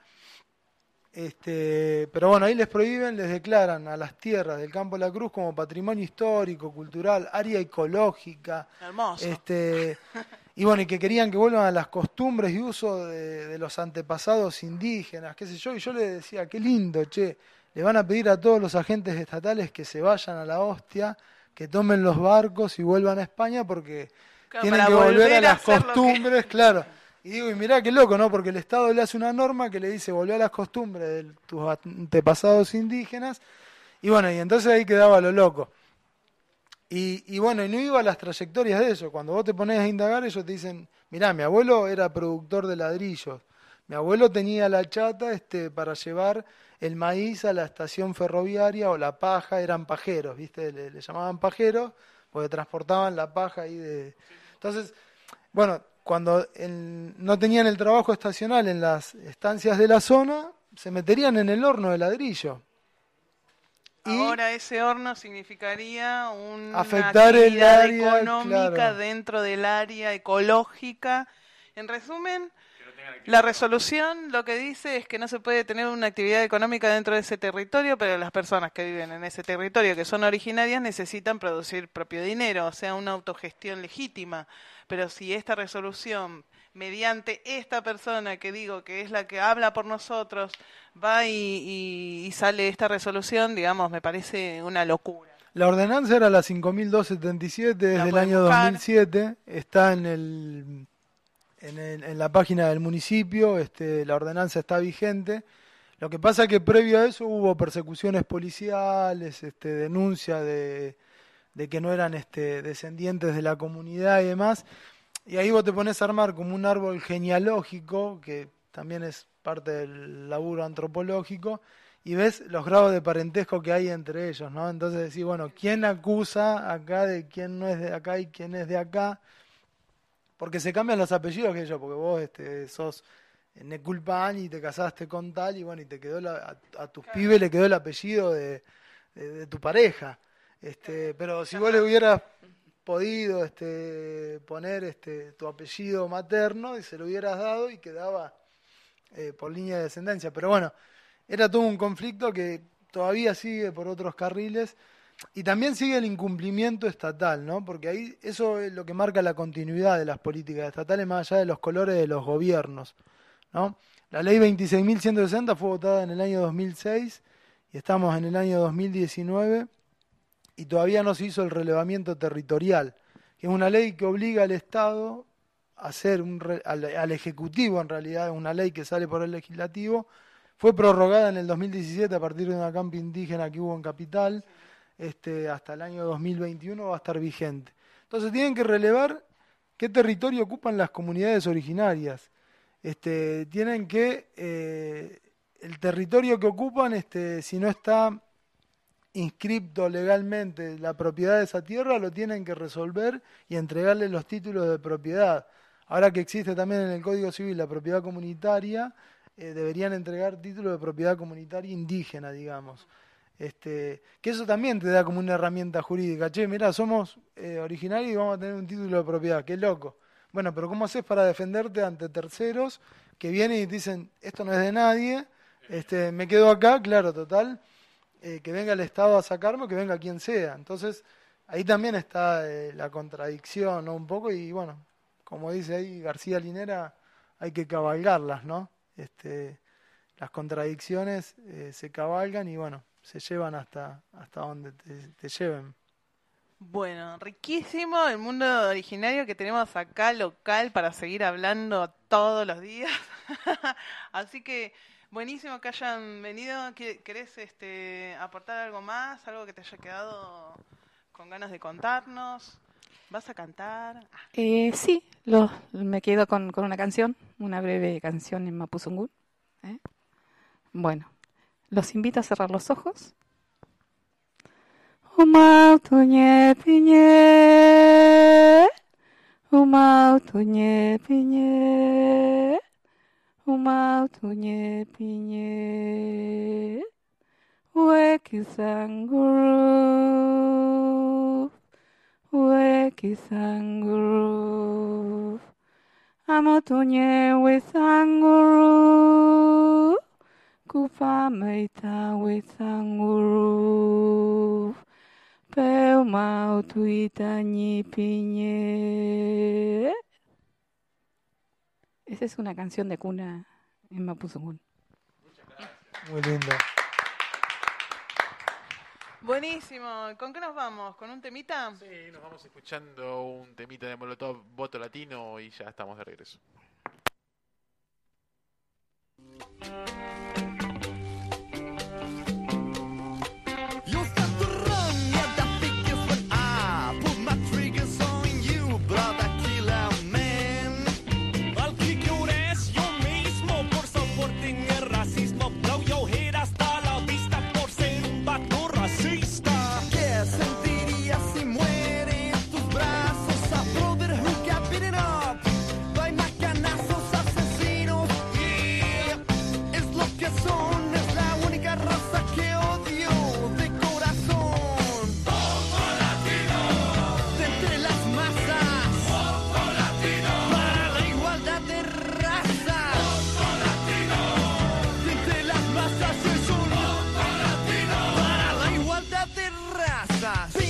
Pero bueno, ahí les prohíben, les declaran a las tierras del Campo La Cruz como patrimonio histórico, cultural, área ecológica. Hermoso. Y bueno, y que querían que vuelvan a las costumbres y uso de los antepasados indígenas, qué sé yo. Y yo les decía, qué lindo, le van a pedir a todos los agentes estatales que se vayan a la hostia, que tomen los barcos y vuelvan a España porque tienen que volver a las costumbres, claro. Y digo, y mirá qué loco, ¿no? Porque el Estado le hace una norma que le dice volver a las costumbres de tus antepasados indígenas. Y bueno, y entonces ahí quedaba lo loco. Y bueno, y no iba a las trayectorias de eso. Cuando vos te pones a indagar, ellos te dicen, mirá, mi abuelo era productor de ladrillos. Mi abuelo tenía la chata para llevar el maíz a la estación ferroviaria, o la paja, eran pajeros, ¿viste? Le llamaban pajeros porque transportaban la paja ahí de... Entonces, bueno, cuando no tenían el trabajo estacional en las estancias de la zona, se meterían en el horno de ladrillo. Ahora ese horno significaría una afectar actividad el área económica, claro, dentro del área ecológica. En resumen, la resolución lo que dice es que no se puede tener una actividad económica dentro de ese territorio, pero las personas que viven en ese territorio, que son originarias, necesitan producir propio dinero, o sea, una autogestión legítima. Pero si esta resolución, mediante esta persona que digo que es la que habla por nosotros, va y sale esta resolución, digamos, me parece una locura. La ordenanza era la 5.277 desde el año 2007, está en en la página del municipio, la ordenanza está vigente. Lo que pasa es que previo a eso hubo persecuciones policiales, denuncia de que no eran descendientes de la comunidad y demás. Y ahí vos te pones a armar como un árbol genealógico, que también es parte del laburo antropológico, y ves los grados de parentesco que hay entre ellos, ¿no? Entonces decís, bueno, ¿quién acusa acá de quién no es de acá y quién es de acá? Porque se cambian los apellidos que ellos, porque vos sos Neculpan y te casaste con tal, y bueno, y te quedó a tus pibes le quedó el apellido de tu pareja. Pero si vos le hubieras podido poner tu apellido materno y se lo hubieras dado y quedaba por línea de descendencia. Pero bueno, era todo un conflicto que todavía sigue por otros carriles y también sigue el incumplimiento estatal, ¿no? Porque ahí eso es lo que marca la continuidad de las políticas estatales más allá de los colores de los gobiernos, ¿no? La ley 26.160 fue votada en el año 2006 y estamos en el año 2019 y todavía no se hizo el relevamiento territorial, que es una ley que obliga al Estado a hacer al Ejecutivo, en realidad es una ley que sale por el Legislativo. Fue prorrogada en el 2017 a partir de una campa indígena que hubo en Capital, hasta el año 2021 va a estar vigente. Entonces tienen que relevar qué territorio ocupan las comunidades originarias. Tienen que, el territorio que ocupan, si no está inscripto legalmente la propiedad de esa tierra, lo tienen que resolver y entregarle los títulos de propiedad. Ahora que existe también en el Código Civil la propiedad comunitaria, deberían entregar títulos de propiedad comunitaria indígena, digamos. Que eso también te da como una herramienta jurídica. Che, mirá, somos originarios y vamos a tener un título de propiedad. Qué loco. Bueno, pero ¿cómo haces para defenderte ante terceros que vienen y te dicen, esto no es de nadie, me quedo acá? Claro, total, que venga el Estado a sacarme o que venga quien sea. Entonces, ahí también está la contradicción, ¿no? Un poco, y bueno, como dice ahí García Linera, hay que cabalgarlas, ¿no? Las contradicciones se cabalgan y bueno, se llevan hasta donde te lleven. Bueno, riquísimo el mundo originario que tenemos acá local para seguir hablando todos los días. Así que buenísimo que hayan venido. ¿Querés aportar algo más? ¿Algo que te haya quedado con ganas de contarnos? ¿Vas a cantar? Sí, me quedo con una canción, una breve canción en Mapuzungún. Bueno, los invito a cerrar los ojos. Umau tuñe piñe, umau tuñe piñe, umau tuñe piñe, wekisanguru, wekisanguru, amo tuñe wesanguru, kupa meita wesanguru. Peu mau tuita ñi piñe. Esa es una canción de cuna en Mapuzungún. Muy lindo. Buenísimo. ¿Con qué nos vamos? ¿Con un temita? Sí, nos vamos escuchando un temita de Molotov, Voto Latino, y ya estamos de regreso. Para la igualdad de razas.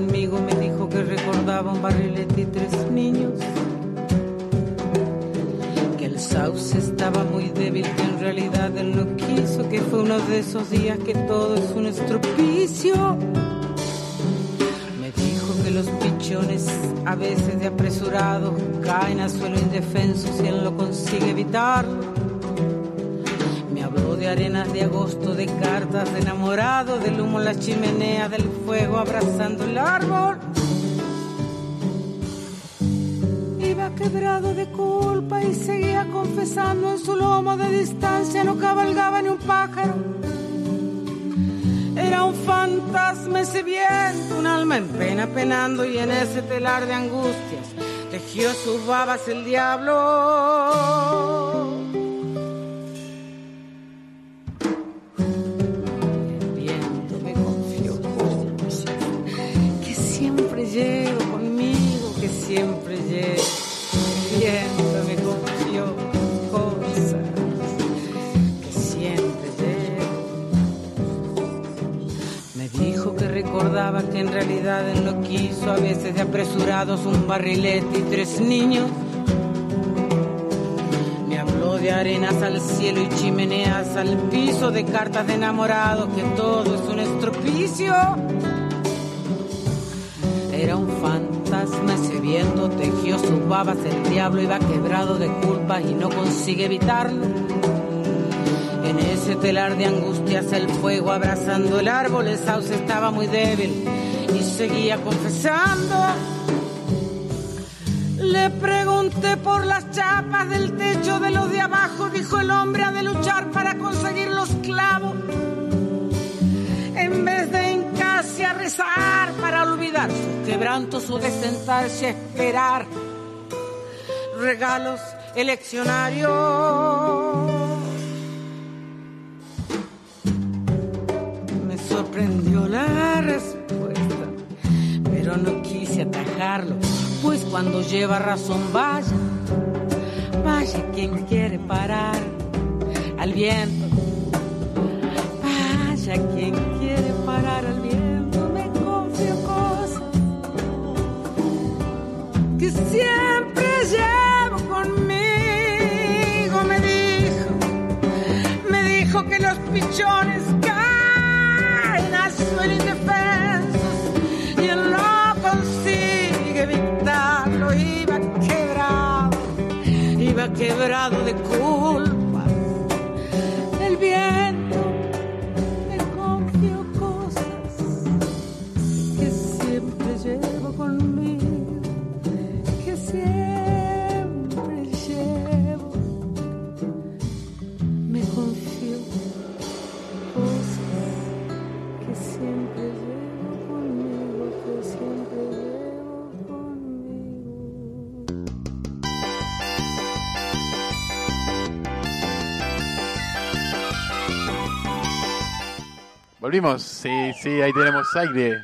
conmigo, me dijo que recordaba un barrilete y 3 niños. Que el sauce estaba muy débil, que en realidad él no quiso, que fue uno de esos días que todo es un estropicio. Me dijo que los pichones, a veces de apresurados, caen al suelo indefensos y él no consigue evitarlo. Me habló de arenas de agosto, de cartas de enamorado, del humo en la chimenea, del fuego abrazando el árbol. Iba quebrado de culpa y seguía confesando, en su lomo de distancia no cabalgaba ni un pájaro. Era un fantasma ese viento, un alma en pena penando, y en ese telar de angustias tejió sus babas el diablo. El viento me confió cosas que siempre llevo conmigo, que siempre llevo. El viento me confió cosas que siempre llevo. Me dijo que recordaba que en realidad él no quiso, a veces de apresurados, un barrilete y 3 niños. Me habló de arenas al cielo y chimeneas al piso, de cartas de enamorados, que todo es un estropicio. Era un fantasma ese viento, tejió sus babas el diablo, iba quebrado de culpas y no consigue evitarlo. En ese telar de angustias el fuego abrazando el árbol, el sauce estaba muy débil y seguía confesando. Le pregunté por las chapas del techo de los de abajo, dijo el hombre ha de luchar para conseguir los clavos. En vez de hincarse a rezar para olvidar sus quebrantos o de sentarse a esperar regalos eleccionarios. Me sorprendió la respuesta, pero no quise atajarlo, pues cuando lleva razón vaya quien quiere parar al viento. Vaya quien quiere parar al viento, me confió cosas que siempre llevo conmigo. Me dijo que los pichones caen al suelo indefensos y él no consigue evitarlo. Iba quebrado de culpa. El viento me confió cosas que siempre llevo conmigo, que siempre llevo. Me confió cosas que siempre llevo conmigo, que siempre llevo conmigo. Volvimos, sí, ahí tenemos aire.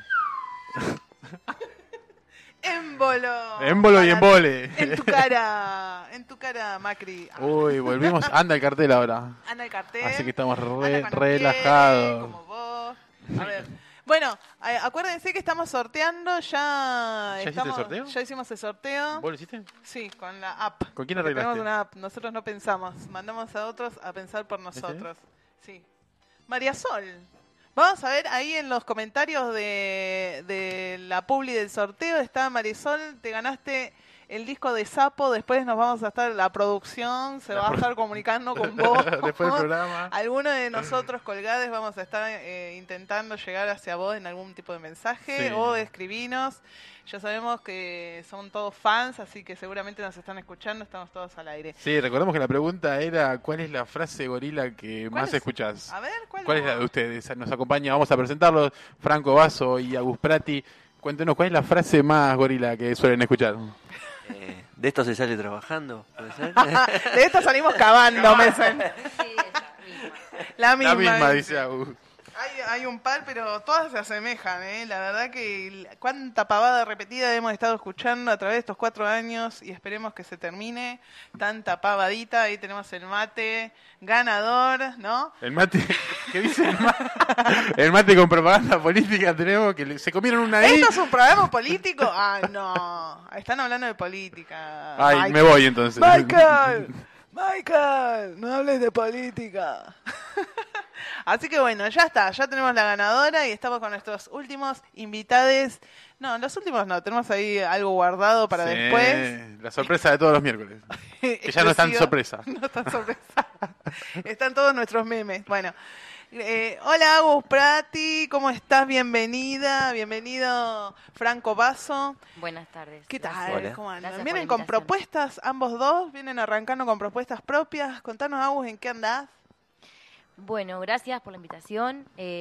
Émbolo y embole. En tu cara, Macri. Uy, volvimos, anda el cartel ahora. Anda el cartel. Así que estamos relajados. relajados. Como vos. A ver. Bueno, acuérdense que estamos sorteando, ¿Ya hiciste el sorteo? Ya hicimos el sorteo. ¿Vos lo hiciste? Sí, con la app. ¿Con quién Porque arreglaste? tenemos una app, nosotros no pensamos, mandamos a otros a pensar por nosotros. Sí. María Sol. Vamos a ver ahí en los comentarios de la publi del sorteo, está Marisol, te ganaste el disco de Sapo, después nos vamos a estar, la producción se va a estar comunicando con vos. Después del programa. Algunos de nosotros colgados vamos a estar intentando llegar hacia vos en algún tipo de mensaje o escribinos. Ya sabemos que son todos fans, así que seguramente nos están escuchando, estamos todos al aire. Sí, recordemos que la pregunta era ¿cuál es la frase gorila que más escuchás? A ver, ¿Cuál es la de ustedes? Nos acompaña, vamos a presentarlos, Franco Basso y Agus Prati. Cuéntenos, ¿cuál es la frase más gorila que suelen escuchar? ¿De esto se sale trabajando? ¿Puede ser? De esto salimos cavando, me suena. Sí, esa misma. La misma dice Agus. Hay un par, pero todas se asemejan, ¿eh? La verdad que cuánta pavada repetida hemos estado escuchando a través de estos 4 años y esperemos que se termine. Tanta pavadita, ahí tenemos el mate ganador, ¿no? El mate, ¿qué dice el mate? El mate con propaganda política tenemos, que se comieron una ahí. ¿Esto es un programa político? Ah, no, están hablando de política. Ay, Michael. me voy entonces. Michael, no hables de política. Así que bueno, ya está, ya tenemos la ganadora y estamos con nuestros últimos invitados. No, los últimos no, tenemos ahí algo guardado para Sí, después. la sorpresa de todos los miércoles. Que ya no es tan sorpresa. No es tan sorpresa. Están todos nuestros memes. Bueno, hola Agus Prati, ¿cómo estás? Bienvenida, bienvenido Franco Basso. Buenas tardes. ¿Qué tal? Hola. ¿Cómo andan? Gracias por ¿Vienen la con invitación. propuestas ambos dos? ¿Vienen arrancando con propuestas propias? Contanos, Agus, ¿en qué andás? Bueno, gracias por la invitación.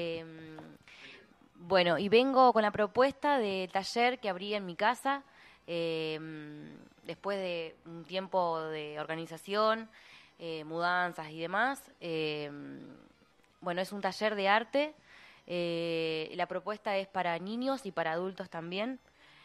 Bueno, y vengo con la propuesta de taller que abrí en mi casa después de un tiempo de organización, mudanzas y demás. Bueno, es un taller de arte. La propuesta es para niños y para adultos también.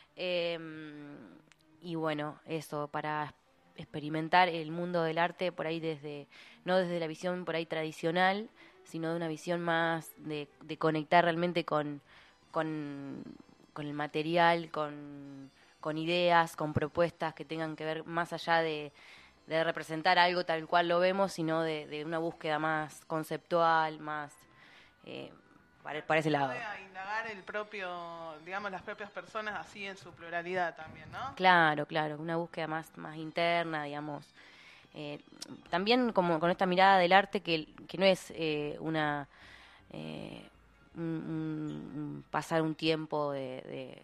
Y bueno, eso, para experimentar el mundo del arte por ahí no desde la visión por ahí tradicional, sino de una visión más de conectar realmente con el material, con ideas, con propuestas que tengan que ver más allá de representar algo tal cual lo vemos, sino de una búsqueda más conceptual, más para ese lado. A indagar el propio, digamos, las propias personas así en su pluralidad también, ¿no? Claro, una búsqueda más interna, digamos. También como con esta mirada del arte que no es pasar un tiempo de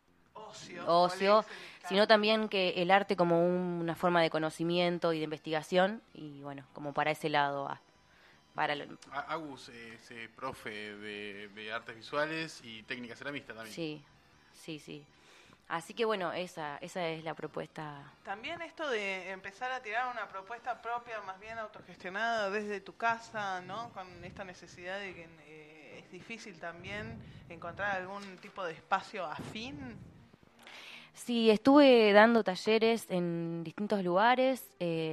ocio, sino también que el arte como una forma de conocimiento y de investigación, y bueno, como para ese lado va. Agus es profe de artes visuales y técnica ceramista también. Sí. Así que bueno, esa es la propuesta. También esto de empezar a tirar una propuesta propia, más bien autogestionada desde tu casa, ¿no? Con esta necesidad de que es difícil también encontrar algún tipo de espacio afín. Sí, estuve dando talleres en distintos lugares,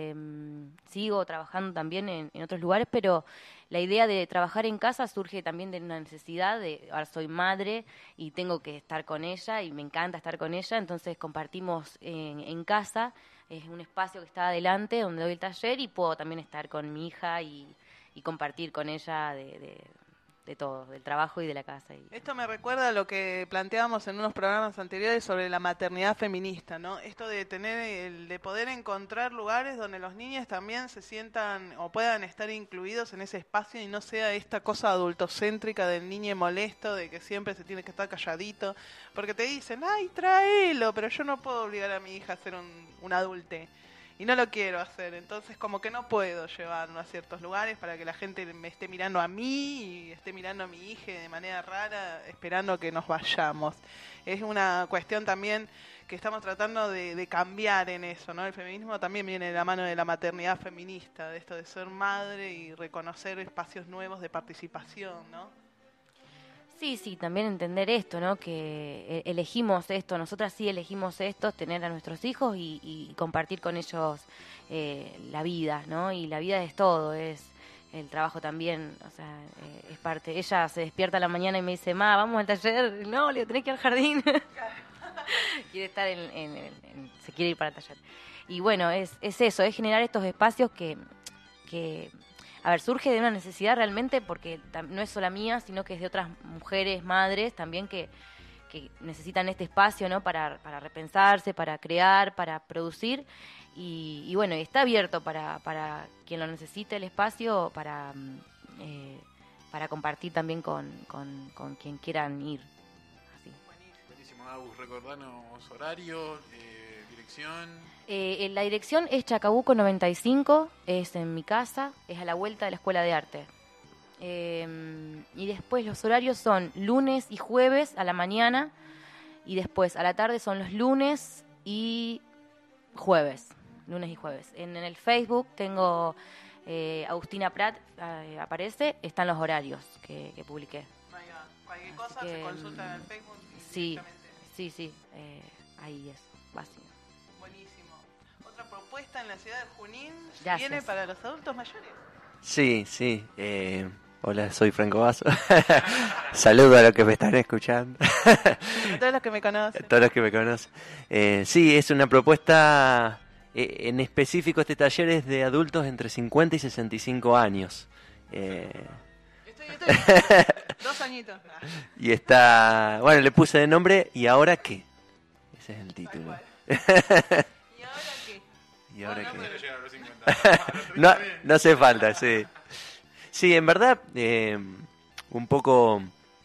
sigo trabajando también en otros lugares, pero la idea de trabajar en casa surge también de una necesidad ahora soy madre y tengo que estar con ella y me encanta estar con ella, entonces compartimos en casa, es un espacio que está adelante donde doy el taller y puedo también estar con mi hija y compartir con ella de todo, del trabajo y de la casa. Esto me recuerda a lo que planteábamos en unos programas anteriores sobre la maternidad feminista, ¿no? Esto de de poder encontrar lugares donde los niños también se sientan o puedan estar incluidos en ese espacio y no sea esta cosa adultocéntrica del niño molesto, de que siempre se tiene que estar calladito, porque te dicen, ay, tráelo, pero yo no puedo obligar a mi hija a ser un adulte. Y no lo quiero hacer, entonces como que no puedo llevarlo a ciertos lugares para que la gente me esté mirando a mí y esté mirando a mi hija de manera rara, esperando que nos vayamos. Es una cuestión también que estamos tratando de cambiar en eso, ¿no? El feminismo también viene de la mano de la maternidad feminista, de esto de ser madre y reconocer espacios nuevos de participación, ¿no? Sí, también entender esto, ¿no? Que elegimos esto, nosotras sí elegimos esto, tener a nuestros hijos y compartir con ellos la vida, ¿no? Y la vida es todo, es el trabajo también, o sea, es parte. Ella se despierta a la mañana y me dice, ma, vamos al taller, no, le tenés que ir al jardín. Quiere estar se quiere ir para el taller. Y bueno, es eso, es generar estos espacios que a ver, surge de una necesidad realmente porque no es solo mía, sino que es de otras mujeres, madres también que necesitan este espacio, ¿no? Para repensarse, para crear, para producir y bueno, está abierto para quien lo necesite el espacio, para compartir también con quien quieran ir. Así. Buenísimo, Agus, recordanos horario, dirección. La dirección es Chacabuco 95, es en mi casa, es a la vuelta de la Escuela de Arte. Y después los horarios son lunes y jueves a la mañana y después a la tarde son los lunes y jueves. En el Facebook tengo Agustina Prat aparece, están los horarios que publiqué. Ahí va. Cualquier cosa que, se consulta en el Facebook. Sí, directamente. sí, ahí es, básico. Buenísimo. Otra propuesta en la ciudad de Junín Gracias. viene para los adultos mayores. Sí. Hola, soy Franco Basso. Saludo a los que me están escuchando. A todos los que me conocen. Todos los que me conocen. Sí, es una propuesta, en específico este taller es de adultos entre 50 y 65 años. Estoy 2 añitos. Y está, bueno, le puse de nombre ¿Y ahora qué? Ese es el título. ¿Y ahora qué? ¿Y ahora no, qué? pero Llegar a los 50. No hace falta, sí. Sí, en verdad, un poco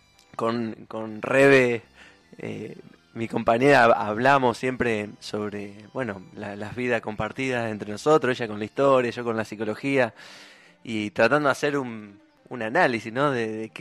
con Rebe, mi compañera, hablamos siempre sobre, bueno, las vidas compartidas entre nosotros, ella con la historia, yo con la psicología, y tratando de hacer un análisis, ¿no? De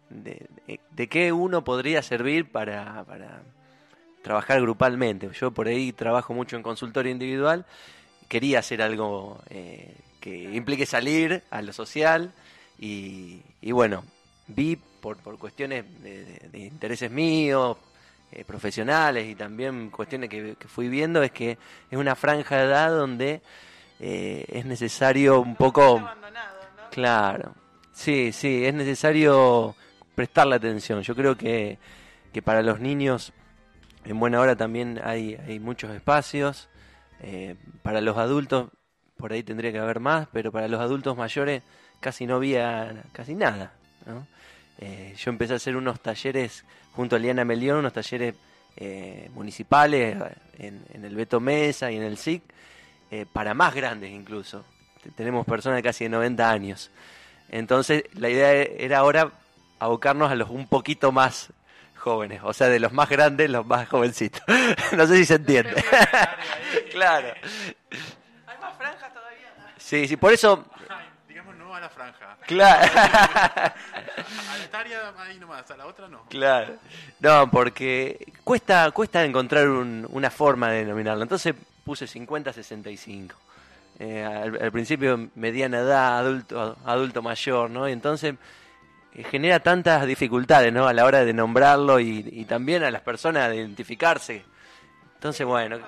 qué uno podría servir para trabajar grupalmente. Yo por ahí trabajo mucho en consultorio individual, quería hacer algo que implique salir a lo social y bueno, vi por cuestiones de intereses míos, profesionales y también cuestiones que fui viendo, es que es una franja de edad donde es necesario un poco... Claro, sí, es necesario prestarle atención. Yo creo que para los niños en buena hora también hay muchos espacios. Para los adultos por ahí tendría que haber más, pero para los adultos mayores casi no había casi nada, ¿no? Yo empecé a hacer unos talleres junto a Liana Melión, unos talleres municipales en el Beto Mesa y en el SIC, para más grandes incluso. Tenemos personas de casi de 90 años. Entonces la idea era ahora abocarnos a los un poquito más jóvenes, o sea, de los más grandes, los más jovencitos. No sé si se entiende. Claro. Hay más franjas todavía. Sí, por eso... Digamos no a la franja. Claro. A la etaria ahí nomás, a la otra no. Claro. No, porque cuesta encontrar una forma de denominarlo. Entonces puse 50-65. Al principio mediana edad, adulto mayor, ¿no? Y entonces genera tantas dificultades, ¿no? A la hora de nombrarlo y también a las personas de identificarse. Entonces, bueno,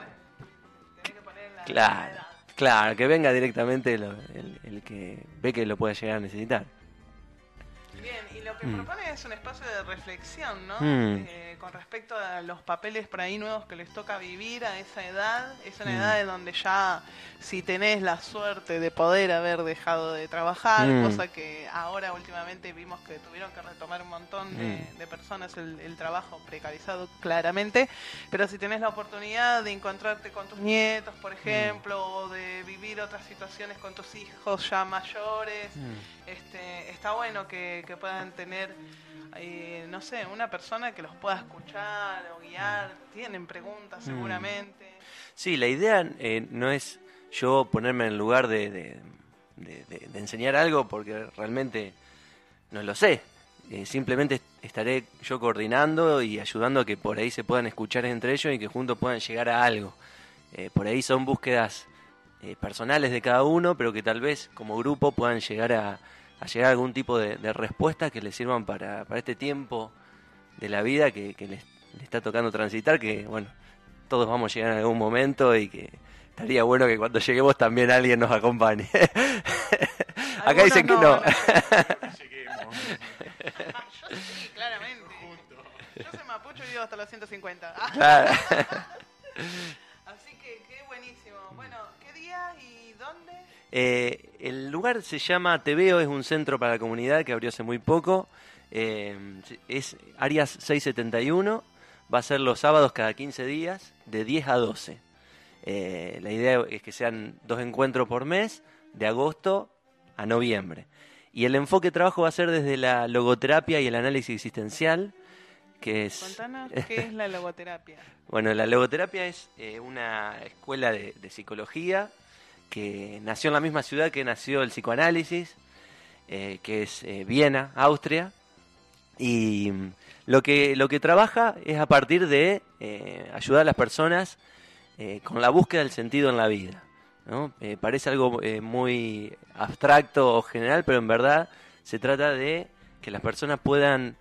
claro, que venga directamente el que ve que lo pueda llegar a necesitar. Bien, y lo que propone es un espacio de reflexión, ¿no? Con respecto a los papeles por ahí nuevos que les toca vivir a esa edad. Es una edad en donde ya, si tenés la suerte de poder haber dejado de trabajar, cosa que ahora últimamente vimos que tuvieron que retomar un montón de personas el trabajo precarizado claramente, pero si tenés la oportunidad de encontrarte con tus nietos, por ejemplo, o de vivir otras situaciones con tus hijos ya mayores, está bueno que puedan tener, no sé, una persona que los pueda escuchar o guiar. Tienen preguntas seguramente. Sí, la idea no es yo ponerme en el lugar de enseñar algo, porque realmente no lo sé. Simplemente estaré yo coordinando y ayudando a que por ahí se puedan escuchar entre ellos y que juntos puedan llegar a algo. Por ahí son búsquedas personales de cada uno, pero que tal vez como grupo puedan llegar a llegar a algún tipo de respuesta que les sirvan para este tiempo de la vida que les está tocando transitar, que bueno, todos vamos a llegar en algún momento y que estaría bueno que cuando lleguemos también alguien nos acompañe. Acá dicen que no. Yo sí, claramente. Yo soy mapucho y vivo hasta los 150. Claro. Así que qué buenísimo. Bueno, ¿qué día y dónde? El lugar se llama Te Veo, es un centro para la comunidad que abrió hace muy poco. Es Arias 671. Va a ser los sábados cada 15 días, de 10 a 12. La idea es que sean 2 encuentros por mes, de agosto a noviembre. Y el enfoque de trabajo va a ser desde la logoterapia y el análisis existencial, que es... Contanos qué es la logoterapia. Bueno, la logoterapia es una escuela de psicología que nació en la misma ciudad que nació el psicoanálisis, que es Viena, Austria, y lo que trabaja es a partir de ayudar a las personas con la búsqueda del sentido en la vida, ¿no? Parece algo muy abstracto o general, pero en verdad se trata de que las personas puedan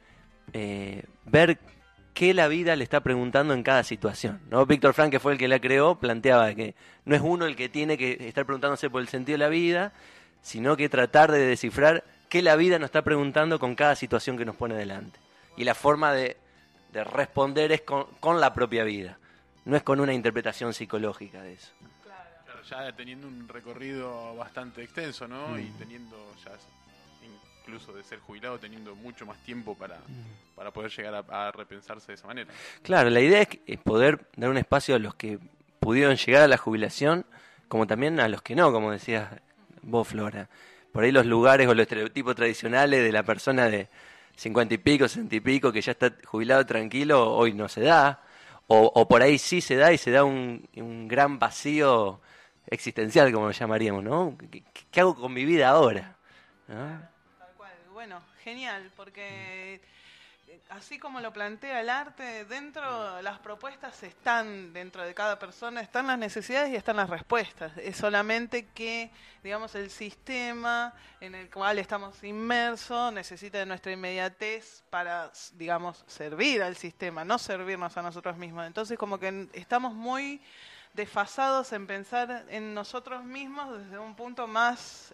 ver qué la vida le está preguntando en cada situación, ¿no? Víctor Frank, que fue el que la creó, planteaba que no es uno el que tiene que estar preguntándose por el sentido de la vida, sino que tratar de descifrar qué la vida nos está preguntando con cada situación que nos pone delante. Y la forma de responder es con la propia vida, no es con una interpretación psicológica de eso. Claro, ya teniendo un recorrido bastante extenso, ¿no? Y teniendo ya, incluso de ser jubilado, teniendo mucho más tiempo para poder llegar a repensarse de esa manera. Claro, la idea es poder dar un espacio a los que pudieron llegar a la jubilación, como también a los que no, como decías vos, Flora. Por ahí los lugares o los estereotipos tradicionales de la persona de 50 y pico, 60 y pico, que ya está jubilado tranquilo, hoy no se da. O por ahí sí se da y se da un gran vacío existencial, como lo llamaríamos, ¿no? ¿Qué hago con mi vida ahora? ¿No? Tal cual. Bueno, genial, porque así como lo plantea el arte, dentro las propuestas están dentro de cada persona, están las necesidades y están las respuestas. Es solamente que, digamos, el sistema en el cual estamos inmersos necesita de nuestra inmediatez para, digamos, servir al sistema, no servirnos a nosotros mismos. Entonces, como que estamos muy desfasados en pensar en nosotros mismos desde un punto más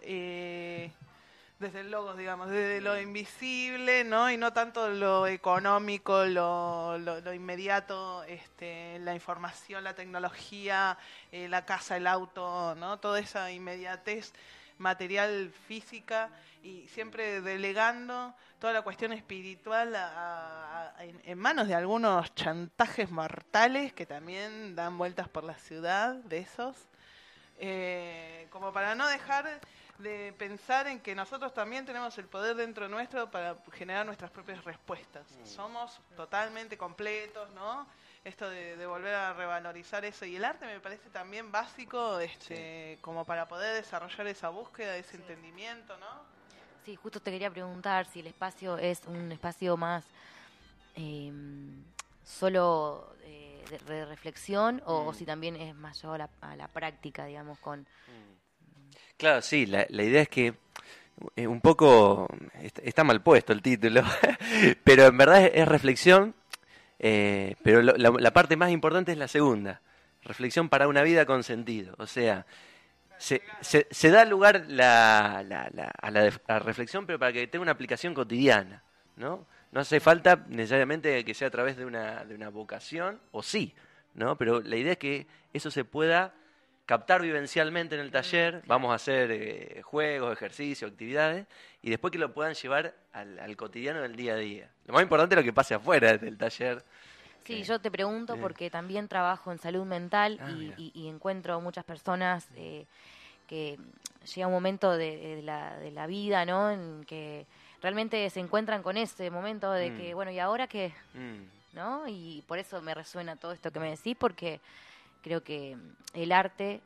desde el logos, digamos, desde lo invisible, ¿no? Y no tanto lo económico, lo inmediato, la información, la tecnología, la casa, el auto, ¿no? Toda esa inmediatez material, física, y siempre delegando toda la cuestión espiritual en manos de algunos chantajes mortales que también dan vueltas por la ciudad, de esos, como para no dejar de pensar en que nosotros también tenemos el poder dentro nuestro para generar nuestras propias respuestas. Somos totalmente completos, ¿no? Esto de volver a revalorizar eso. Y el arte me parece también básico, como para poder desarrollar esa búsqueda, ese entendimiento, ¿no? Sí, justo te quería preguntar si el espacio es un espacio más solo de reflexión o si también es más llevado a la práctica, digamos, con... Claro, sí, la idea es que un poco está mal puesto el título, pero en verdad es reflexión, pero la parte más importante es la segunda, reflexión para una vida con sentido. O sea, se da lugar a la reflexión, pero para que tenga una aplicación cotidiana, ¿no? No hace falta necesariamente que sea a través de una vocación, o sí, ¿no? Pero la idea es que eso se pueda captar vivencialmente en el taller. Vamos a hacer juegos, ejercicios, actividades, y después que lo puedan llevar al cotidiano del día a día. Lo más importante es lo que pase afuera del taller. Sí, yo te pregunto porque también trabajo en salud mental y encuentro muchas personas que llega un momento de la vida, ¿no? En que realmente se encuentran con ese momento de que, bueno, ¿y ahora qué? ¿No? Y por eso me resuena todo esto que me decís, porque creo que el arte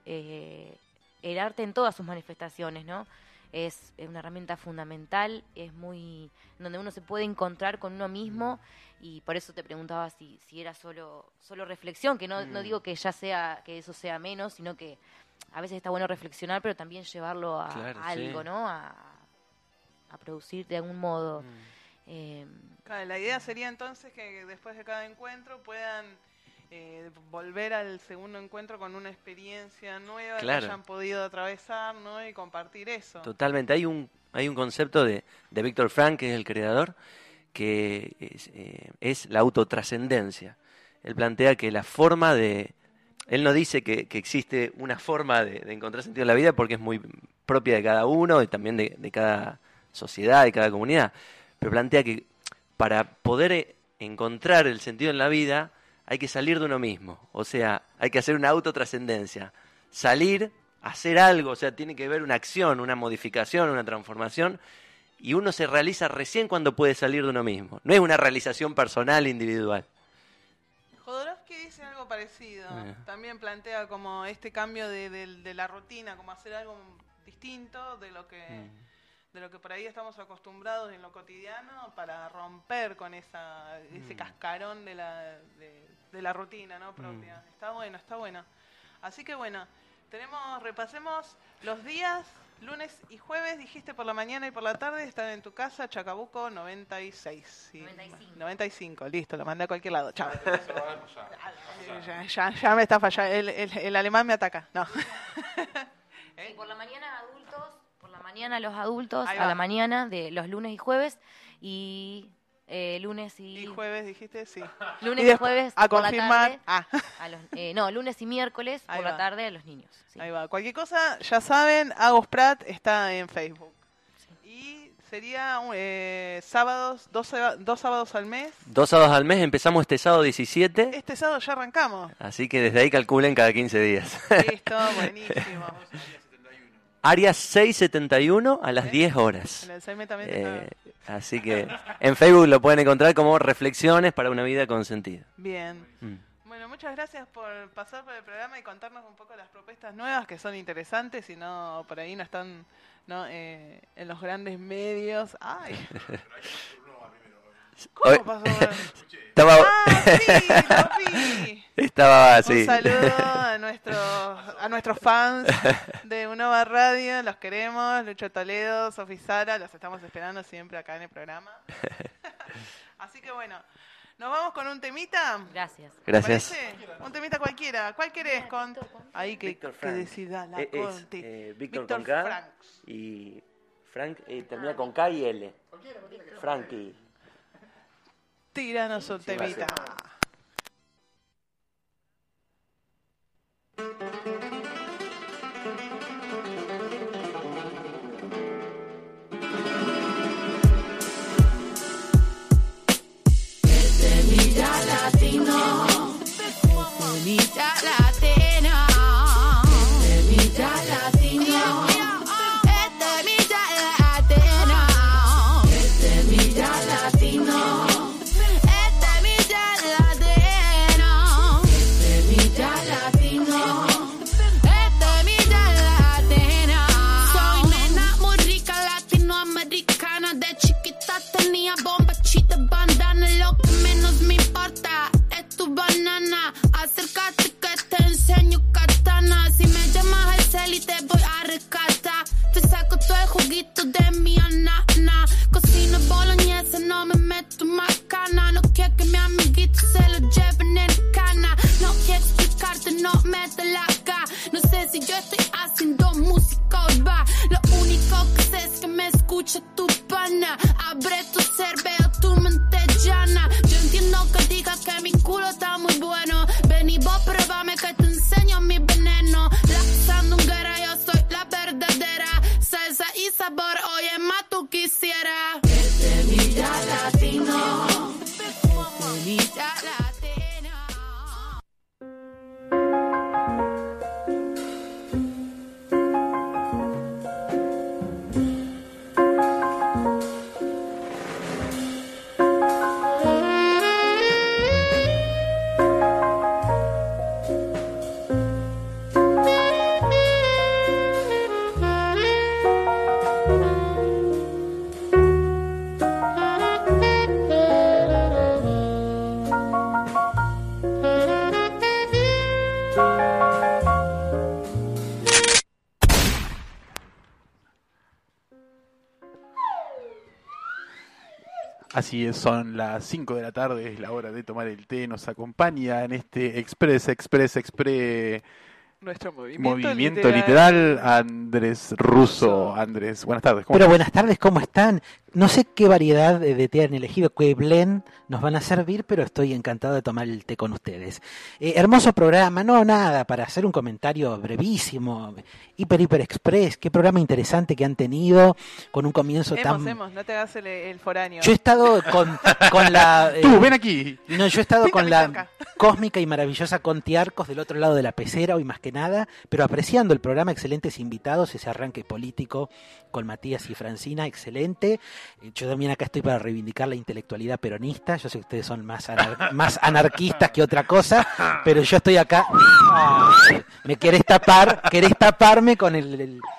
en todas sus manifestaciones, ¿no? Es una herramienta fundamental, es muy donde uno se puede encontrar con uno mismo, y por eso te preguntaba si era solo reflexión, que no digo que ya sea que eso sea menos, sino que a veces está bueno reflexionar, pero también llevarlo a algo, ¿no? A producir de algún modo. Claro, la idea sería entonces que después de cada encuentro puedan volver al segundo encuentro con una experiencia nueva que hayan podido atravesar, ¿no? Y compartir eso. Totalmente. Hay un concepto de Víctor Frank, que es el creador, que es la autotrascendencia. Él plantea que la forma de... Él no dice que existe una forma de encontrar sentido en la vida, porque es muy propia de cada uno y también de cada sociedad, de cada comunidad, pero plantea que para poder encontrar el sentido en la vida hay que salir de uno mismo, o sea, hay que hacer una autotrascendencia, salir, hacer algo, o sea, tiene que haber una acción, una modificación, una transformación, y uno se realiza recién cuando puede salir de uno mismo, no es una realización personal, individual. Jodorowsky dice algo parecido, también plantea como este cambio de la rutina, como hacer algo distinto de lo que por ahí estamos acostumbrados en lo cotidiano, para romper con ese cascarón de la rutina, ¿no? Propia. Está bueno. Así que bueno, Repasemos los días, lunes y jueves, dijiste por la mañana y por la tarde, están en tu casa, Chacabuco 96. ¿Sí? 95, listo, lo mandé a cualquier lado, chao. Ya me está fallando, el alemán me ataca, no. Sí, por la mañana los adultos, a la mañana de los lunes y jueves, y lunes y jueves, dijiste, sí. Lunes y jueves a por confirmar. La tarde, no, lunes y miércoles por la tarde a los niños. Sí. Ahí va. Cualquier cosa, ya saben, Agos Prat está en Facebook. Sí. Y sería sábados, dos sábados al mes. 2 sábados al mes, empezamos este sábado 17. Este sábado ya arrancamos. Así que desde ahí calculen cada 15 días. Listo, buenísimo. Área 671 a las 10 horas. En el CM también así que en Facebook lo pueden encontrar como Reflexiones para una vida con sentido. Bien. Bueno, muchas gracias por pasar por el programa y contarnos un poco las propuestas nuevas que son interesantes y no por ahí no están en los grandes medios. Ay. ¿Cómo pasó? Estaba... sí, lo vi. Estaba así. Un saludo a nuestros fans de Unova Radio, los queremos, Lucho Toledo, Sofi Sara, los estamos esperando siempre acá en el programa. Así que bueno, ¿nos vamos con un temita? Gracias. Gracias. Un temita cualquiera. ¿Cuál querés? Ahí que decida la Conti. Víctor con K Franks. Y Frank termina con K y L. Frankie. Tíranos un temita. Temita latino, temita latina, temita latino, temita latina, temita latino. Tenía bombachita, bandana, lo que menos me importa es tu banana. Acércate que te enseño katana. Si me llamas al cel y te voy a rescatar. Te saco todo el juguito de mi anana. Cocino boloñesa, no me meto macana. No quiero que mi amiguito se lo lleven en cana. No quiero explicarte, no me da la gana. No sé si yo estoy haciendo música o va. Lo único que sé es que me escucha tu pana. Abre tu cerveza, tu mente llana. Yo entiendo que digas que mi culo está muy bueno. Ven y vos pruébame que te enseño mi veneno. La sandunguera, yo soy la verdadera. Salsa y sabor, oye, más tú quisieras. Temita latino, temita latino. Así es, son las 5 de la tarde, es la hora de tomar el té. Nos acompaña en este Express nuestro movimiento literal Andrés Russo. Andrés, buenas tardes. Pero buenas tardes, ¿cómo están? No sé qué variedad de té han elegido, qué blend nos van a servir, pero estoy encantado de tomar el té con ustedes. Hermoso programa, no nada, para hacer un comentario brevísimo, hiper express, qué programa interesante que han tenido, con un comienzo no te hagas el foráneo. Yo he estado con la... Tú, ven aquí. No, yo he estado con la cósmica y maravillosa Conti Arcos del otro lado de la pecera, hoy más que nada, pero apreciando el programa, excelentes invitados, ese arranque político con Matías y Francina, excelente. Yo también acá estoy para reivindicar la intelectualidad peronista. Yo sé que ustedes son más anarquistas que otra cosa, pero yo estoy acá. Me querés taparme con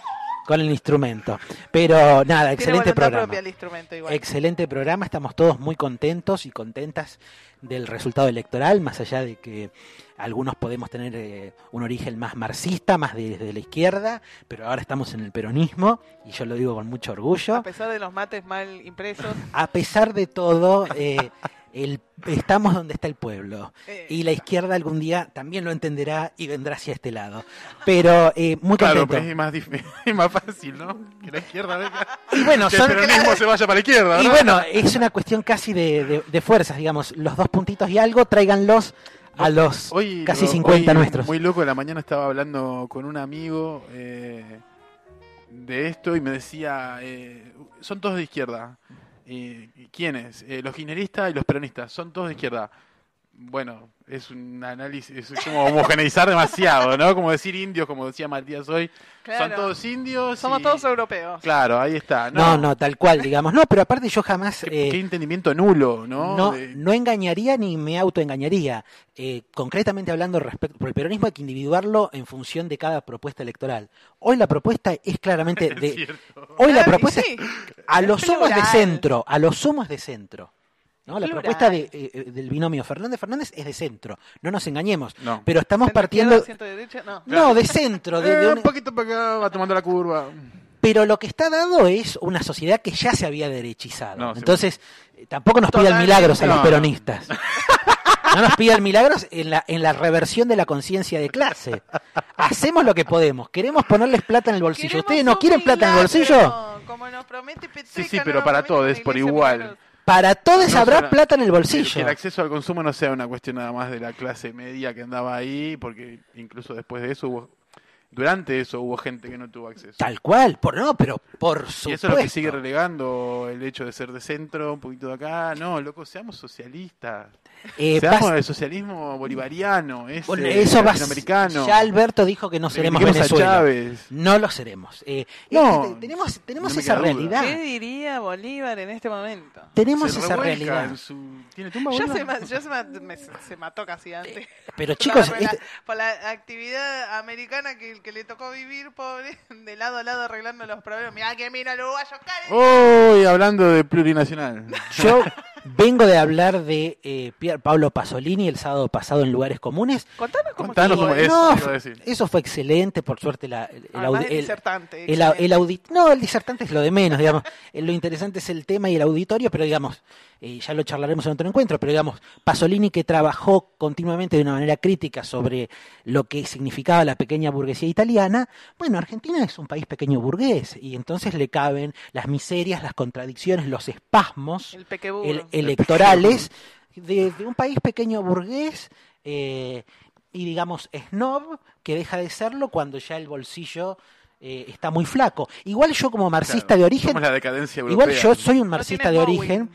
Con el instrumento. Pero nada, excelente programa. Propia el instrumento igual. Excelente programa, estamos todos muy contentos y contentas del resultado electoral, más allá de que algunos podemos tener un origen más marxista, más desde la izquierda, pero ahora estamos en el peronismo, y yo lo digo con mucho orgullo. A pesar de los mates mal impresos. A pesar de todo, estamos donde está el pueblo, y la izquierda algún día también lo entenderá y vendrá hacia este lado. Pero muy contento. Claro, pero es más fácil, ¿no? Que la izquierda venga. Y bueno, que el peronismo se vaya para la izquierda, ¿no? Y bueno, es una cuestión casi de fuerzas, digamos. Los 2 puntitos y algo, tráiganlos a los casi 50 nuestros. Muy loco, en la mañana estaba hablando con un amigo de esto y me decía, son todos de izquierda. ¿Quiénes? Los kirchneristas y los peronistas, son todos de izquierda. Bueno, es un análisis, es como homogeneizar demasiado, ¿no? Como decir indios, como decía Matías hoy. Claro. Son todos indios. Somos todos europeos. Claro, ahí está. No, tal cual, digamos. No, pero aparte yo jamás... Qué entendimiento nulo, ¿no? No engañaría ni me autoengañaría. Concretamente hablando respecto por el peronismo, hay que individuarlo en función de cada propuesta electoral. Hoy la propuesta es claramente hoy la propuesta a lo sumo es de centro, ¿no? La propuesta del binomio Fernández es de centro, no nos engañemos, pero estamos partiendo de centro, un poquito para acá, va tomando la curva. Pero lo que está dado es una sociedad que ya se había derechizado. Entonces, tampoco nos pidan milagros a los peronistas. No nos pidan milagros en la reversión de la conciencia de clase. Hacemos lo que podemos. Queremos ponerles plata en el bolsillo. ¿Ustedes no quieren plata en el bolsillo? Como nos promete Petreca, sí, pero para todos, por igual. Para todos habrá plata en el bolsillo. Que el acceso al consumo no sea una cuestión nada más de la clase media que andaba ahí, porque incluso después de eso durante eso hubo gente que no tuvo acceso. Tal cual, pero por supuesto. Y eso es lo que sigue relegando el hecho de ser de centro, un poquito de acá. No, loco, seamos socialistas. Seamos el socialismo bolivariano, eso latinoamericano. Ya Alberto dijo que no seremos Venezuela. No lo seremos. Tenemos esa realidad. ¿Qué diría Bolívar en este momento? Tenemos esa realidad. ¿Tiene tumba Bolívar? Ya se mató casi antes. Pero chicos, por la actividad americana que le tocó vivir, pobre, de lado a lado arreglando los problemas. Mirá que mira el uruguayo, Hoy hablando de plurinacional. Yo vengo de hablar de Pier Paolo Pasolini el sábado pasado en Lugares Comunes. Contanos cómo eso fue excelente, por suerte el disertante es lo de menos, digamos. Lo interesante es el tema y el auditorio, pero digamos, ya lo charlaremos en otro encuentro, pero digamos, Pasolini, que trabajó continuamente de una manera crítica sobre lo que significaba la pequeña burguesía italiana. Bueno, Argentina es un país pequeño burgués y entonces le caben las miserias, las contradicciones, los espasmos electorales de un país pequeño burgués y digamos snob, que deja de serlo cuando ya el bolsillo está muy flaco. Igual yo como marxista de origen, somos la decadencia europea. Igual yo soy un marxista de origen,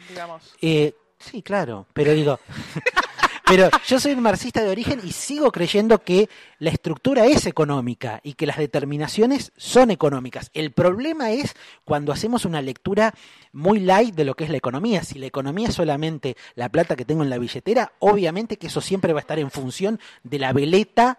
sí, claro, pero digo pero yo soy un marxista de origen y sigo creyendo que la estructura es económica y que las determinaciones son económicas. El problema es cuando hacemos una lectura muy light de lo que es la economía. Si la economía es solamente la plata que tengo en la billetera, obviamente que eso siempre va a estar en función de la veleta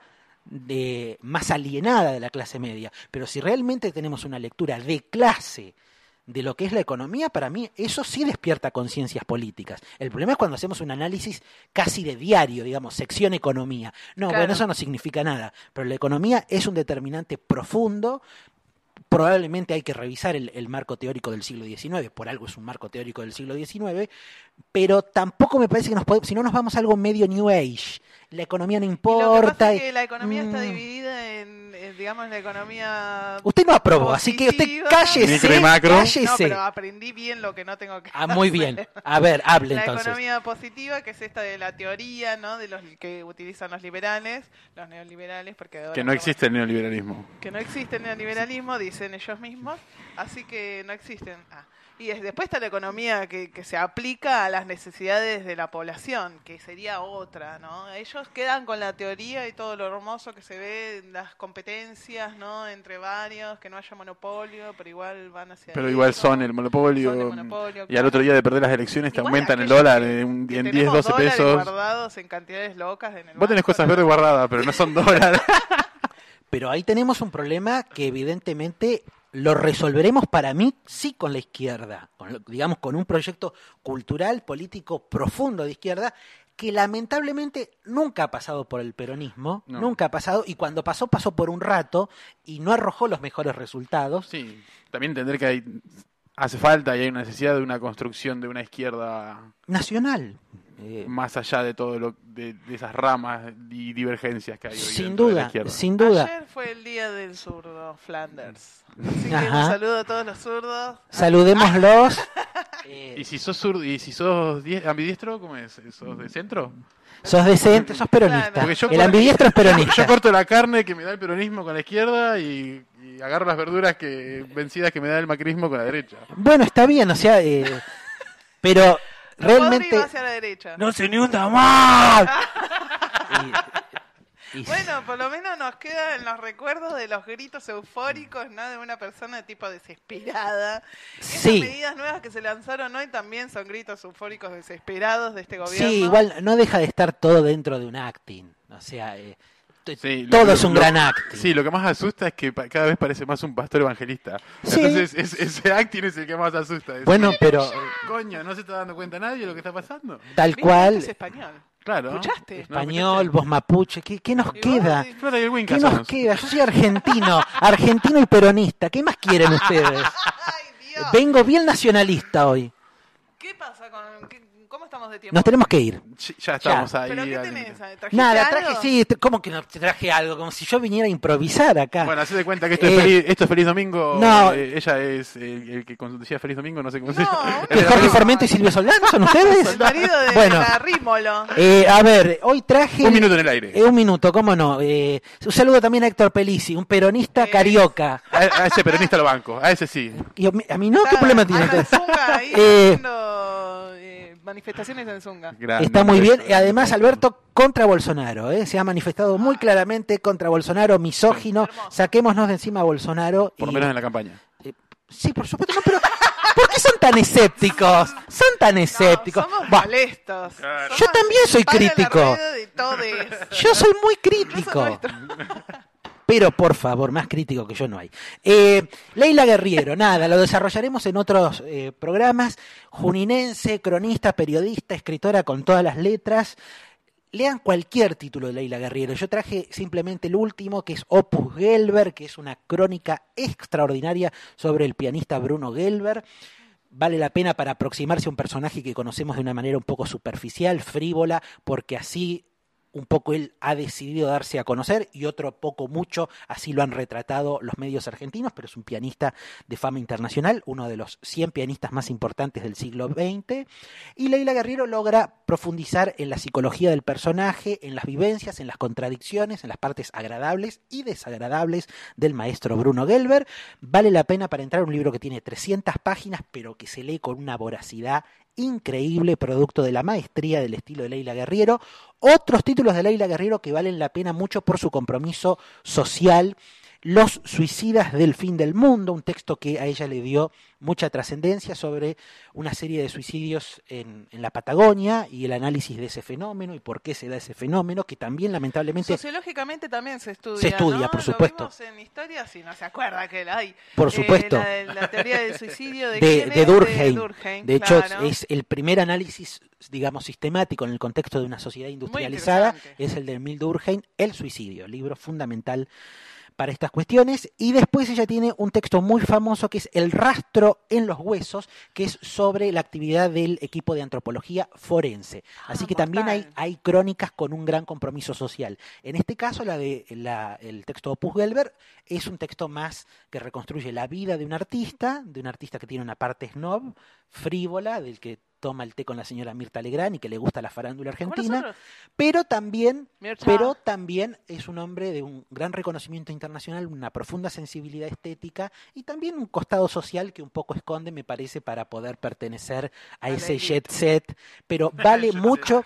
más alienada de la clase media. Pero si realmente tenemos una lectura de clase de lo que es la economía, para mí eso sí despierta conciencias políticas. El problema es cuando hacemos un análisis casi de diario, digamos, sección economía. No, claro. Bueno, eso no significa nada, pero la economía es un determinante profundo. Probablemente hay que revisar el marco teórico del siglo XIX, por algo es un marco teórico del siglo XIX, pero tampoco me parece que si no nos vamos a algo medio New Age. La economía no importa. Y lo que pasa es que la economía está dividida en, digamos, la economía. Usted no aprobó, así que usted cállese. No, pero aprendí bien lo que no tengo que hacer. Muy bien. A ver, hable entonces. La economía positiva, que es esta de la teoría, ¿no? De los que utilizan los liberales, los neoliberales, porque ahora que no existe el neoliberalismo. Que no existe el neoliberalismo, dicen ellos mismos, así que no existen. Y después está la economía que se aplica a las necesidades de la población, que sería otra, ¿no? Ellos quedan con la teoría y todo lo hermoso que se ve en las competencias, ¿no? Entre varios, que no haya monopolio, pero igual van hacia Pero igual son el monopolio. Y al otro día de perder las elecciones te aumentan el dólar en 10, 12 pesos. Guardados en cantidades locas en el Vos tenés cosas verdes guardadas, pero no son dólares. Pero ahí tenemos un problema que evidentemente lo resolveremos para mí sí con la izquierda, digamos con un proyecto cultural, político profundo de izquierda, que lamentablemente nunca ha pasado por el peronismo, nunca ha pasado, y cuando pasó por un rato y no arrojó los mejores resultados. Sí, también entender que hace falta y hay una necesidad de una construcción de una izquierda nacional. Más allá de todo de esas ramas y divergencias que hay hoy sin dentro duda, de la izquierda. Sin duda. Ayer fue el día del zurdo, Flanders. Así que un saludo a todos los zurdos. Saludémoslos. Y si sos zurdo, y si sos ambidiestro, ¿cómo es? ¿Sos de centro? Sos de centro, sos peronista. Claro. El ambidiestro es peronista. Yo corto la carne que me da el peronismo con la izquierda y agarro las verduras vencidas que me da el macrismo con la derecha. Bueno, está bien, o sea, pero realmente Hacia la derecha. no se ni hunda más. Bueno, por lo menos nos queda en los recuerdos de los gritos eufóricos, ¿no? De una persona tipo desesperada. Esas medidas nuevas que se lanzaron hoy también son gritos eufóricos desesperados de este gobierno. Sí, igual no deja de estar todo dentro de un acting. O sea, todo es un gran acting. Sí, lo que más asusta es que cada vez parece más un pastor evangelista. Sí. Entonces ese acting es el que más asusta. Bueno, pero coño, ¿no se está dando cuenta nadie de lo que está pasando? Tal cual. Es español. Claro. ¿Escuchaste? Español, voz mapuche, ¿qué nos queda? ¿Qué nos queda? Yo soy argentino y peronista. ¿Qué más quieren ustedes? Vengo bien nacionalista hoy. ¿Qué pasa ¿Cómo estamos de tiempo? Nos tenemos que ir. Ya estamos ahí. ¿Pero qué tenés? ¿Trajiste Nada, algo? ¿cómo que no traje algo? Como si yo viniera a improvisar acá. Bueno, haced de cuenta que esto es Feliz Domingo. No. Ella es el que conducía Feliz Domingo, no sé cómo se llama. ¿Jorge Formento y Silvio Soldán son ustedes? El marido de bueno, la Rímolo. A ver, hoy traje... Un minuto en el aire. Un minuto, cómo no. Un saludo también a Héctor Pelisi, un peronista carioca. A ese peronista lo banco, a ese sí. Y a mí no, ¿qué problema tiene? Ahí haciendo manifestaciones en Zunga. Está muy bien. Además, Alberto contra Bolsonaro, se ha manifestado muy claramente contra Bolsonaro, misógino. Saquémonos de encima a Bolsonaro. Por lo menos en la campaña. Sí, por supuesto, no, pero ¿por qué son tan escépticos? Son tan escépticos. Somos molestos. Claro. Yo también soy crítico. Yo soy muy crítico. Pero, por favor, más crítico que yo no hay. Leila Guerriero, nada, lo desarrollaremos en otros programas. Juninense, cronista, periodista, escritora con todas las letras. Lean cualquier título de Leila Guerriero. Yo traje simplemente el último, que es Opus Gelber, que es una crónica extraordinaria sobre el pianista Bruno Gelber. Vale la pena para aproximarse a un personaje que conocemos de una manera un poco superficial, frívola, porque así un poco él ha decidido darse a conocer y otro poco mucho, así lo han retratado los medios argentinos, pero es un pianista de fama internacional, uno de los 100 pianistas más importantes del siglo XX, y Leila Guerriero logra profundizar en la psicología del personaje, en las vivencias, en las contradicciones, en las partes agradables y desagradables del maestro Bruno Gelber. Vale la pena para entrar a un libro que tiene 300 páginas, pero que se lee con una voracidad increíble, producto de la maestría del estilo de Leila Guerriero. Otros títulos de Leila Guerriero que valen la pena mucho por su compromiso social: Los suicidas del fin del mundo, un texto que a ella le dio mucha trascendencia sobre una serie de suicidios en la Patagonia y el análisis de ese fenómeno y por qué se da ese fenómeno, que también lamentablemente... Sociológicamente también se estudia, se estudia, ¿no? por supuesto. Lo vimos en historia, si no se acuerda que la hay. Por supuesto. La teoría del suicidio de Durkheim. De hecho, claro. es el primer análisis, digamos, sistemático en el contexto de una sociedad industrializada, es el de Emil Durkheim, El suicidio, libro fundamental para estas cuestiones. Y después ella tiene un texto muy famoso que es El rastro en los huesos, que es sobre la actividad del equipo de antropología forense. Así que también hay crónicas con un gran compromiso social. En este caso, el texto Opus Gelber es un texto más que reconstruye la vida de un artista que tiene una parte snob, frívola, del que toma el té con la señora Mirta Legrand y que le gusta la farándula argentina, pero también es un hombre de un gran reconocimiento internacional, una profunda sensibilidad estética y también un costado social que un poco esconde, me parece, para poder pertenecer a ese jet set. Pero vale mucho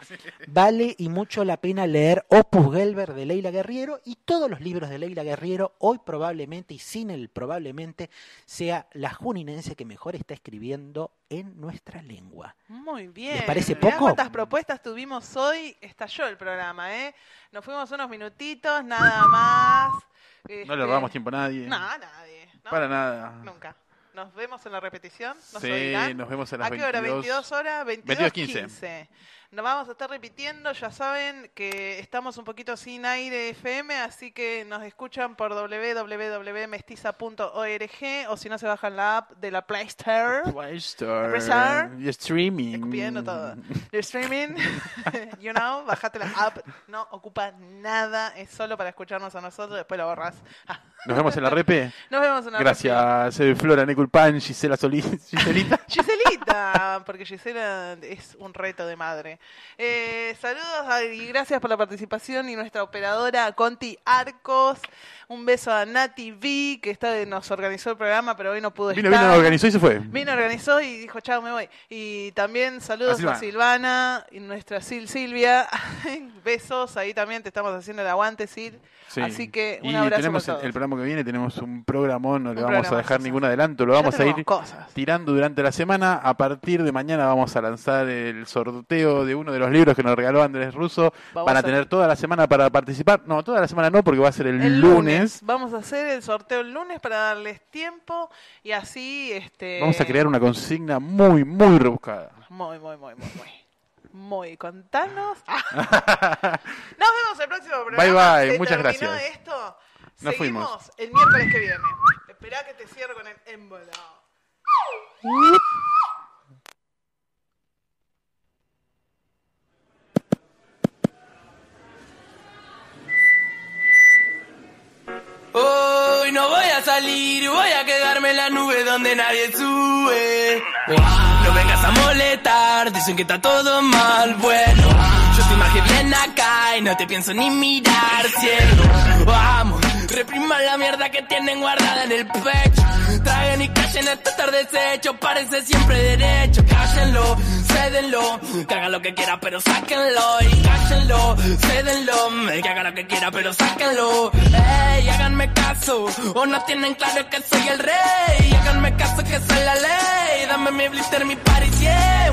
la pena leer Opus Gelber de Leila Guerriero, y todos los libros de Leila Guerriero hoy probablemente, y sin el probablemente, sea la juninense que mejor está escribiendo en nuestra lengua. Muy bien. ¿Les parece Mirá poco? cuántas propuestas tuvimos hoy. Estalló el programa, ¿eh? Nos fuimos unos minutitos, nada más. No le robamos tiempo a nadie. No, a nadie. ¿No? Para nada. Nunca. Nos vemos en la repetición. Sí, nos vemos a las 22. ¿A qué hora? 22 horas, 22:15. Nos vamos a estar repitiendo, ya saben que estamos un poquito sin aire FM, así que nos escuchan por www.mestiza.org o si no se bajan la app de la Play Store. Y streaming. Escupiendo todo. Y streaming, bajate la app, no ocupa nada, es solo para escucharnos a nosotros, después lo borras. Nos vemos en la repe. Nos vemos en la Gracias, Flora Neculpan, Giselita. Giselita, porque Gisela es un reto de madre. Saludos y gracias por la participación y nuestra operadora Conti Arcos. Un beso a Nati V, que nos organizó el programa, pero hoy no pudo estar. Vino, organizó y se fue. Vino, organizó y dijo, chao, me voy. Y también saludos a Silvana y nuestra Silvia. Besos, ahí también te estamos haciendo el aguante, Sil. Sí. Así que un abrazo tenemos para todos. El programa que viene tenemos un programón, no le vamos a dejar ningún adelanto, lo vamos a ir tirando durante la semana. A partir de mañana vamos a lanzar el sorteo de uno de los libros que nos regaló Andrés Russo. Van a tener toda la semana para participar. No, toda la semana no, porque va a ser el lunes. Vamos a hacer el sorteo el lunes para darles tiempo y así vamos a crear una consigna muy, muy rebuscada. Muy, contanos. Nos vemos el próximo programa. Bye, muchas gracias. Esto. Nos Seguimos fuimos. el miércoles que viene. Esperá que te cierro con el émbolo. Hoy no voy a salir, voy a quedarme en la nube donde nadie sube. No vengas a molestar, dicen que está todo mal, bueno. Yo estoy más que bien acá y no te pienso ni mirar, cielo. Vamos, repriman la mierda que tienen guardada en el pecho. Traguen y callen esto estar deshecho, parece siempre derecho. Cállenlo, cédenlo, que haga lo que quiera pero sáquenlo. Y cállenlo, cédenlo, que haga lo que quiera pero sáquenlo. Ey, háganme caso, o no tienen claro que soy el rey. Háganme caso que soy la ley, dame mi blister, mi party, yeah.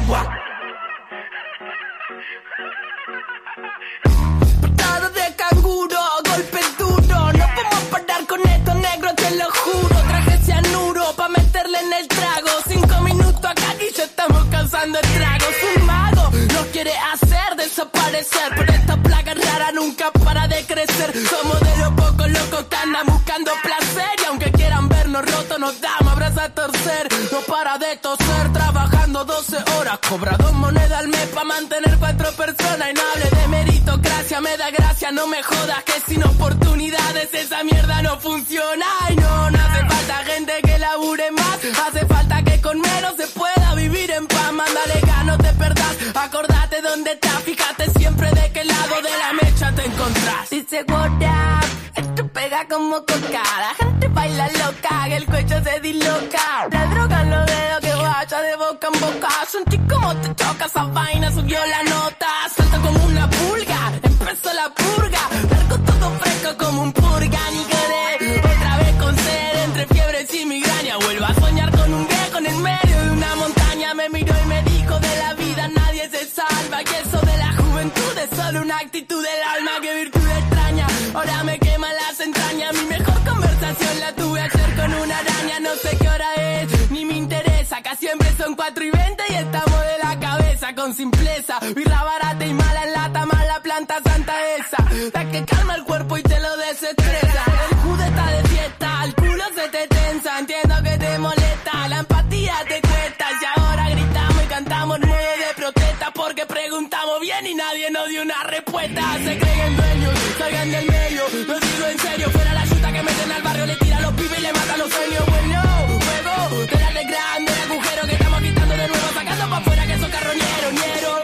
Patada de canguro, golpe duro, no podemos parar con esto, negro, te lo juro. Traje cianuro pa' meterle en el trago. 5 minutos acá y ya estamos causando estragos. Un mago nos quiere hacer desaparecer, pero esta plaga rara nunca para de crecer. Somos de los pocos locos que andan buscando placer, y aunque quieran vernos rotos nos damos abrazos a torcer. No para de toser, trabajando 12 horas, cobra 2 monedas al mes pa' mantener 4 personas. Y no hable de meritocracia, me da gracia, no me jodas que sin oportunidades esa mierda no funciona. Y no hace falta gente que labure más, hace falta que con menos se pueda vivir en paz. Mándale gas, no te perdás, acordate dónde estás, fíjate siempre de qué lado de la mecha te encontrás. Dice what up, esto pega como coca, la gente baila loca, que el cuello se disloca. La droga en los dedos que vaya de boca en boca, sentí como te choca esa vaina, subió la nota, suelta como una pulga, empezó la purga, largo todo fresco como un purga, ni quedé otra vez con sed, entre fiebres y migraña, vuelvo a soñar con un viejo en el medio de una montaña, me miró y me dijo de la vida nadie se salva, y eso de la juventud es solo una actitud del alma, que virtud extraña, ahora me quema las entrañas, mi mejor conversación la tuve ayer con una araña, no sé qué hora es, ni me interesa, acá siempre son 4:20 y estamos de la cabeza con simpleza, birra barata y mala en lata, mala planta santa esa, la que calma el cuerpo y te lo desestresa, el jude está de fiesta, el culo se te tensa, entiendo que te molesta, la empatía te cuesta, y ahora gritamos y cantamos 9 de protesta, porque preguntamos bien y nadie nos dio una respuesta, se creen dueños, salgan del medio, lo digo en serio, fuera la chuta que meten al barrio, le tira a los pibes y le matan los sueños, bueno, juego, de la de grande, el agujero que estamos quitando de nuevo, sacando pa' afuera que son carroñeros, ñero.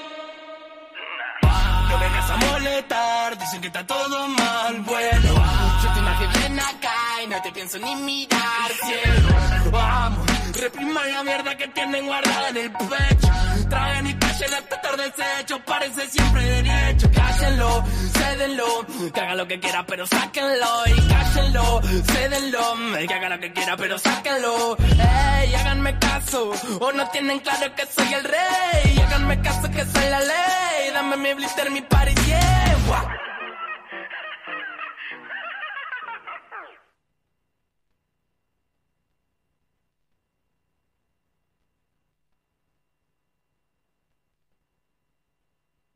No vengas a molestar, dicen que está todo mal, bueno, yo te imagino bien acá y no te pienso ni mirar, cielo, vamos, repriman la mierda que tienen guardada en el pecho, traen y callen hasta estar deshecho, parece siempre derecho, cállenlo, cédenlo, que haga lo que quiera pero sáquenlo, y cállenlo, cédenlo, que haga lo que quiera pero sáquenlo, ey, háganme caso, o no tienen claro que soy el rey, háganme caso que soy la ley, dame mi blister, mi party, yeah.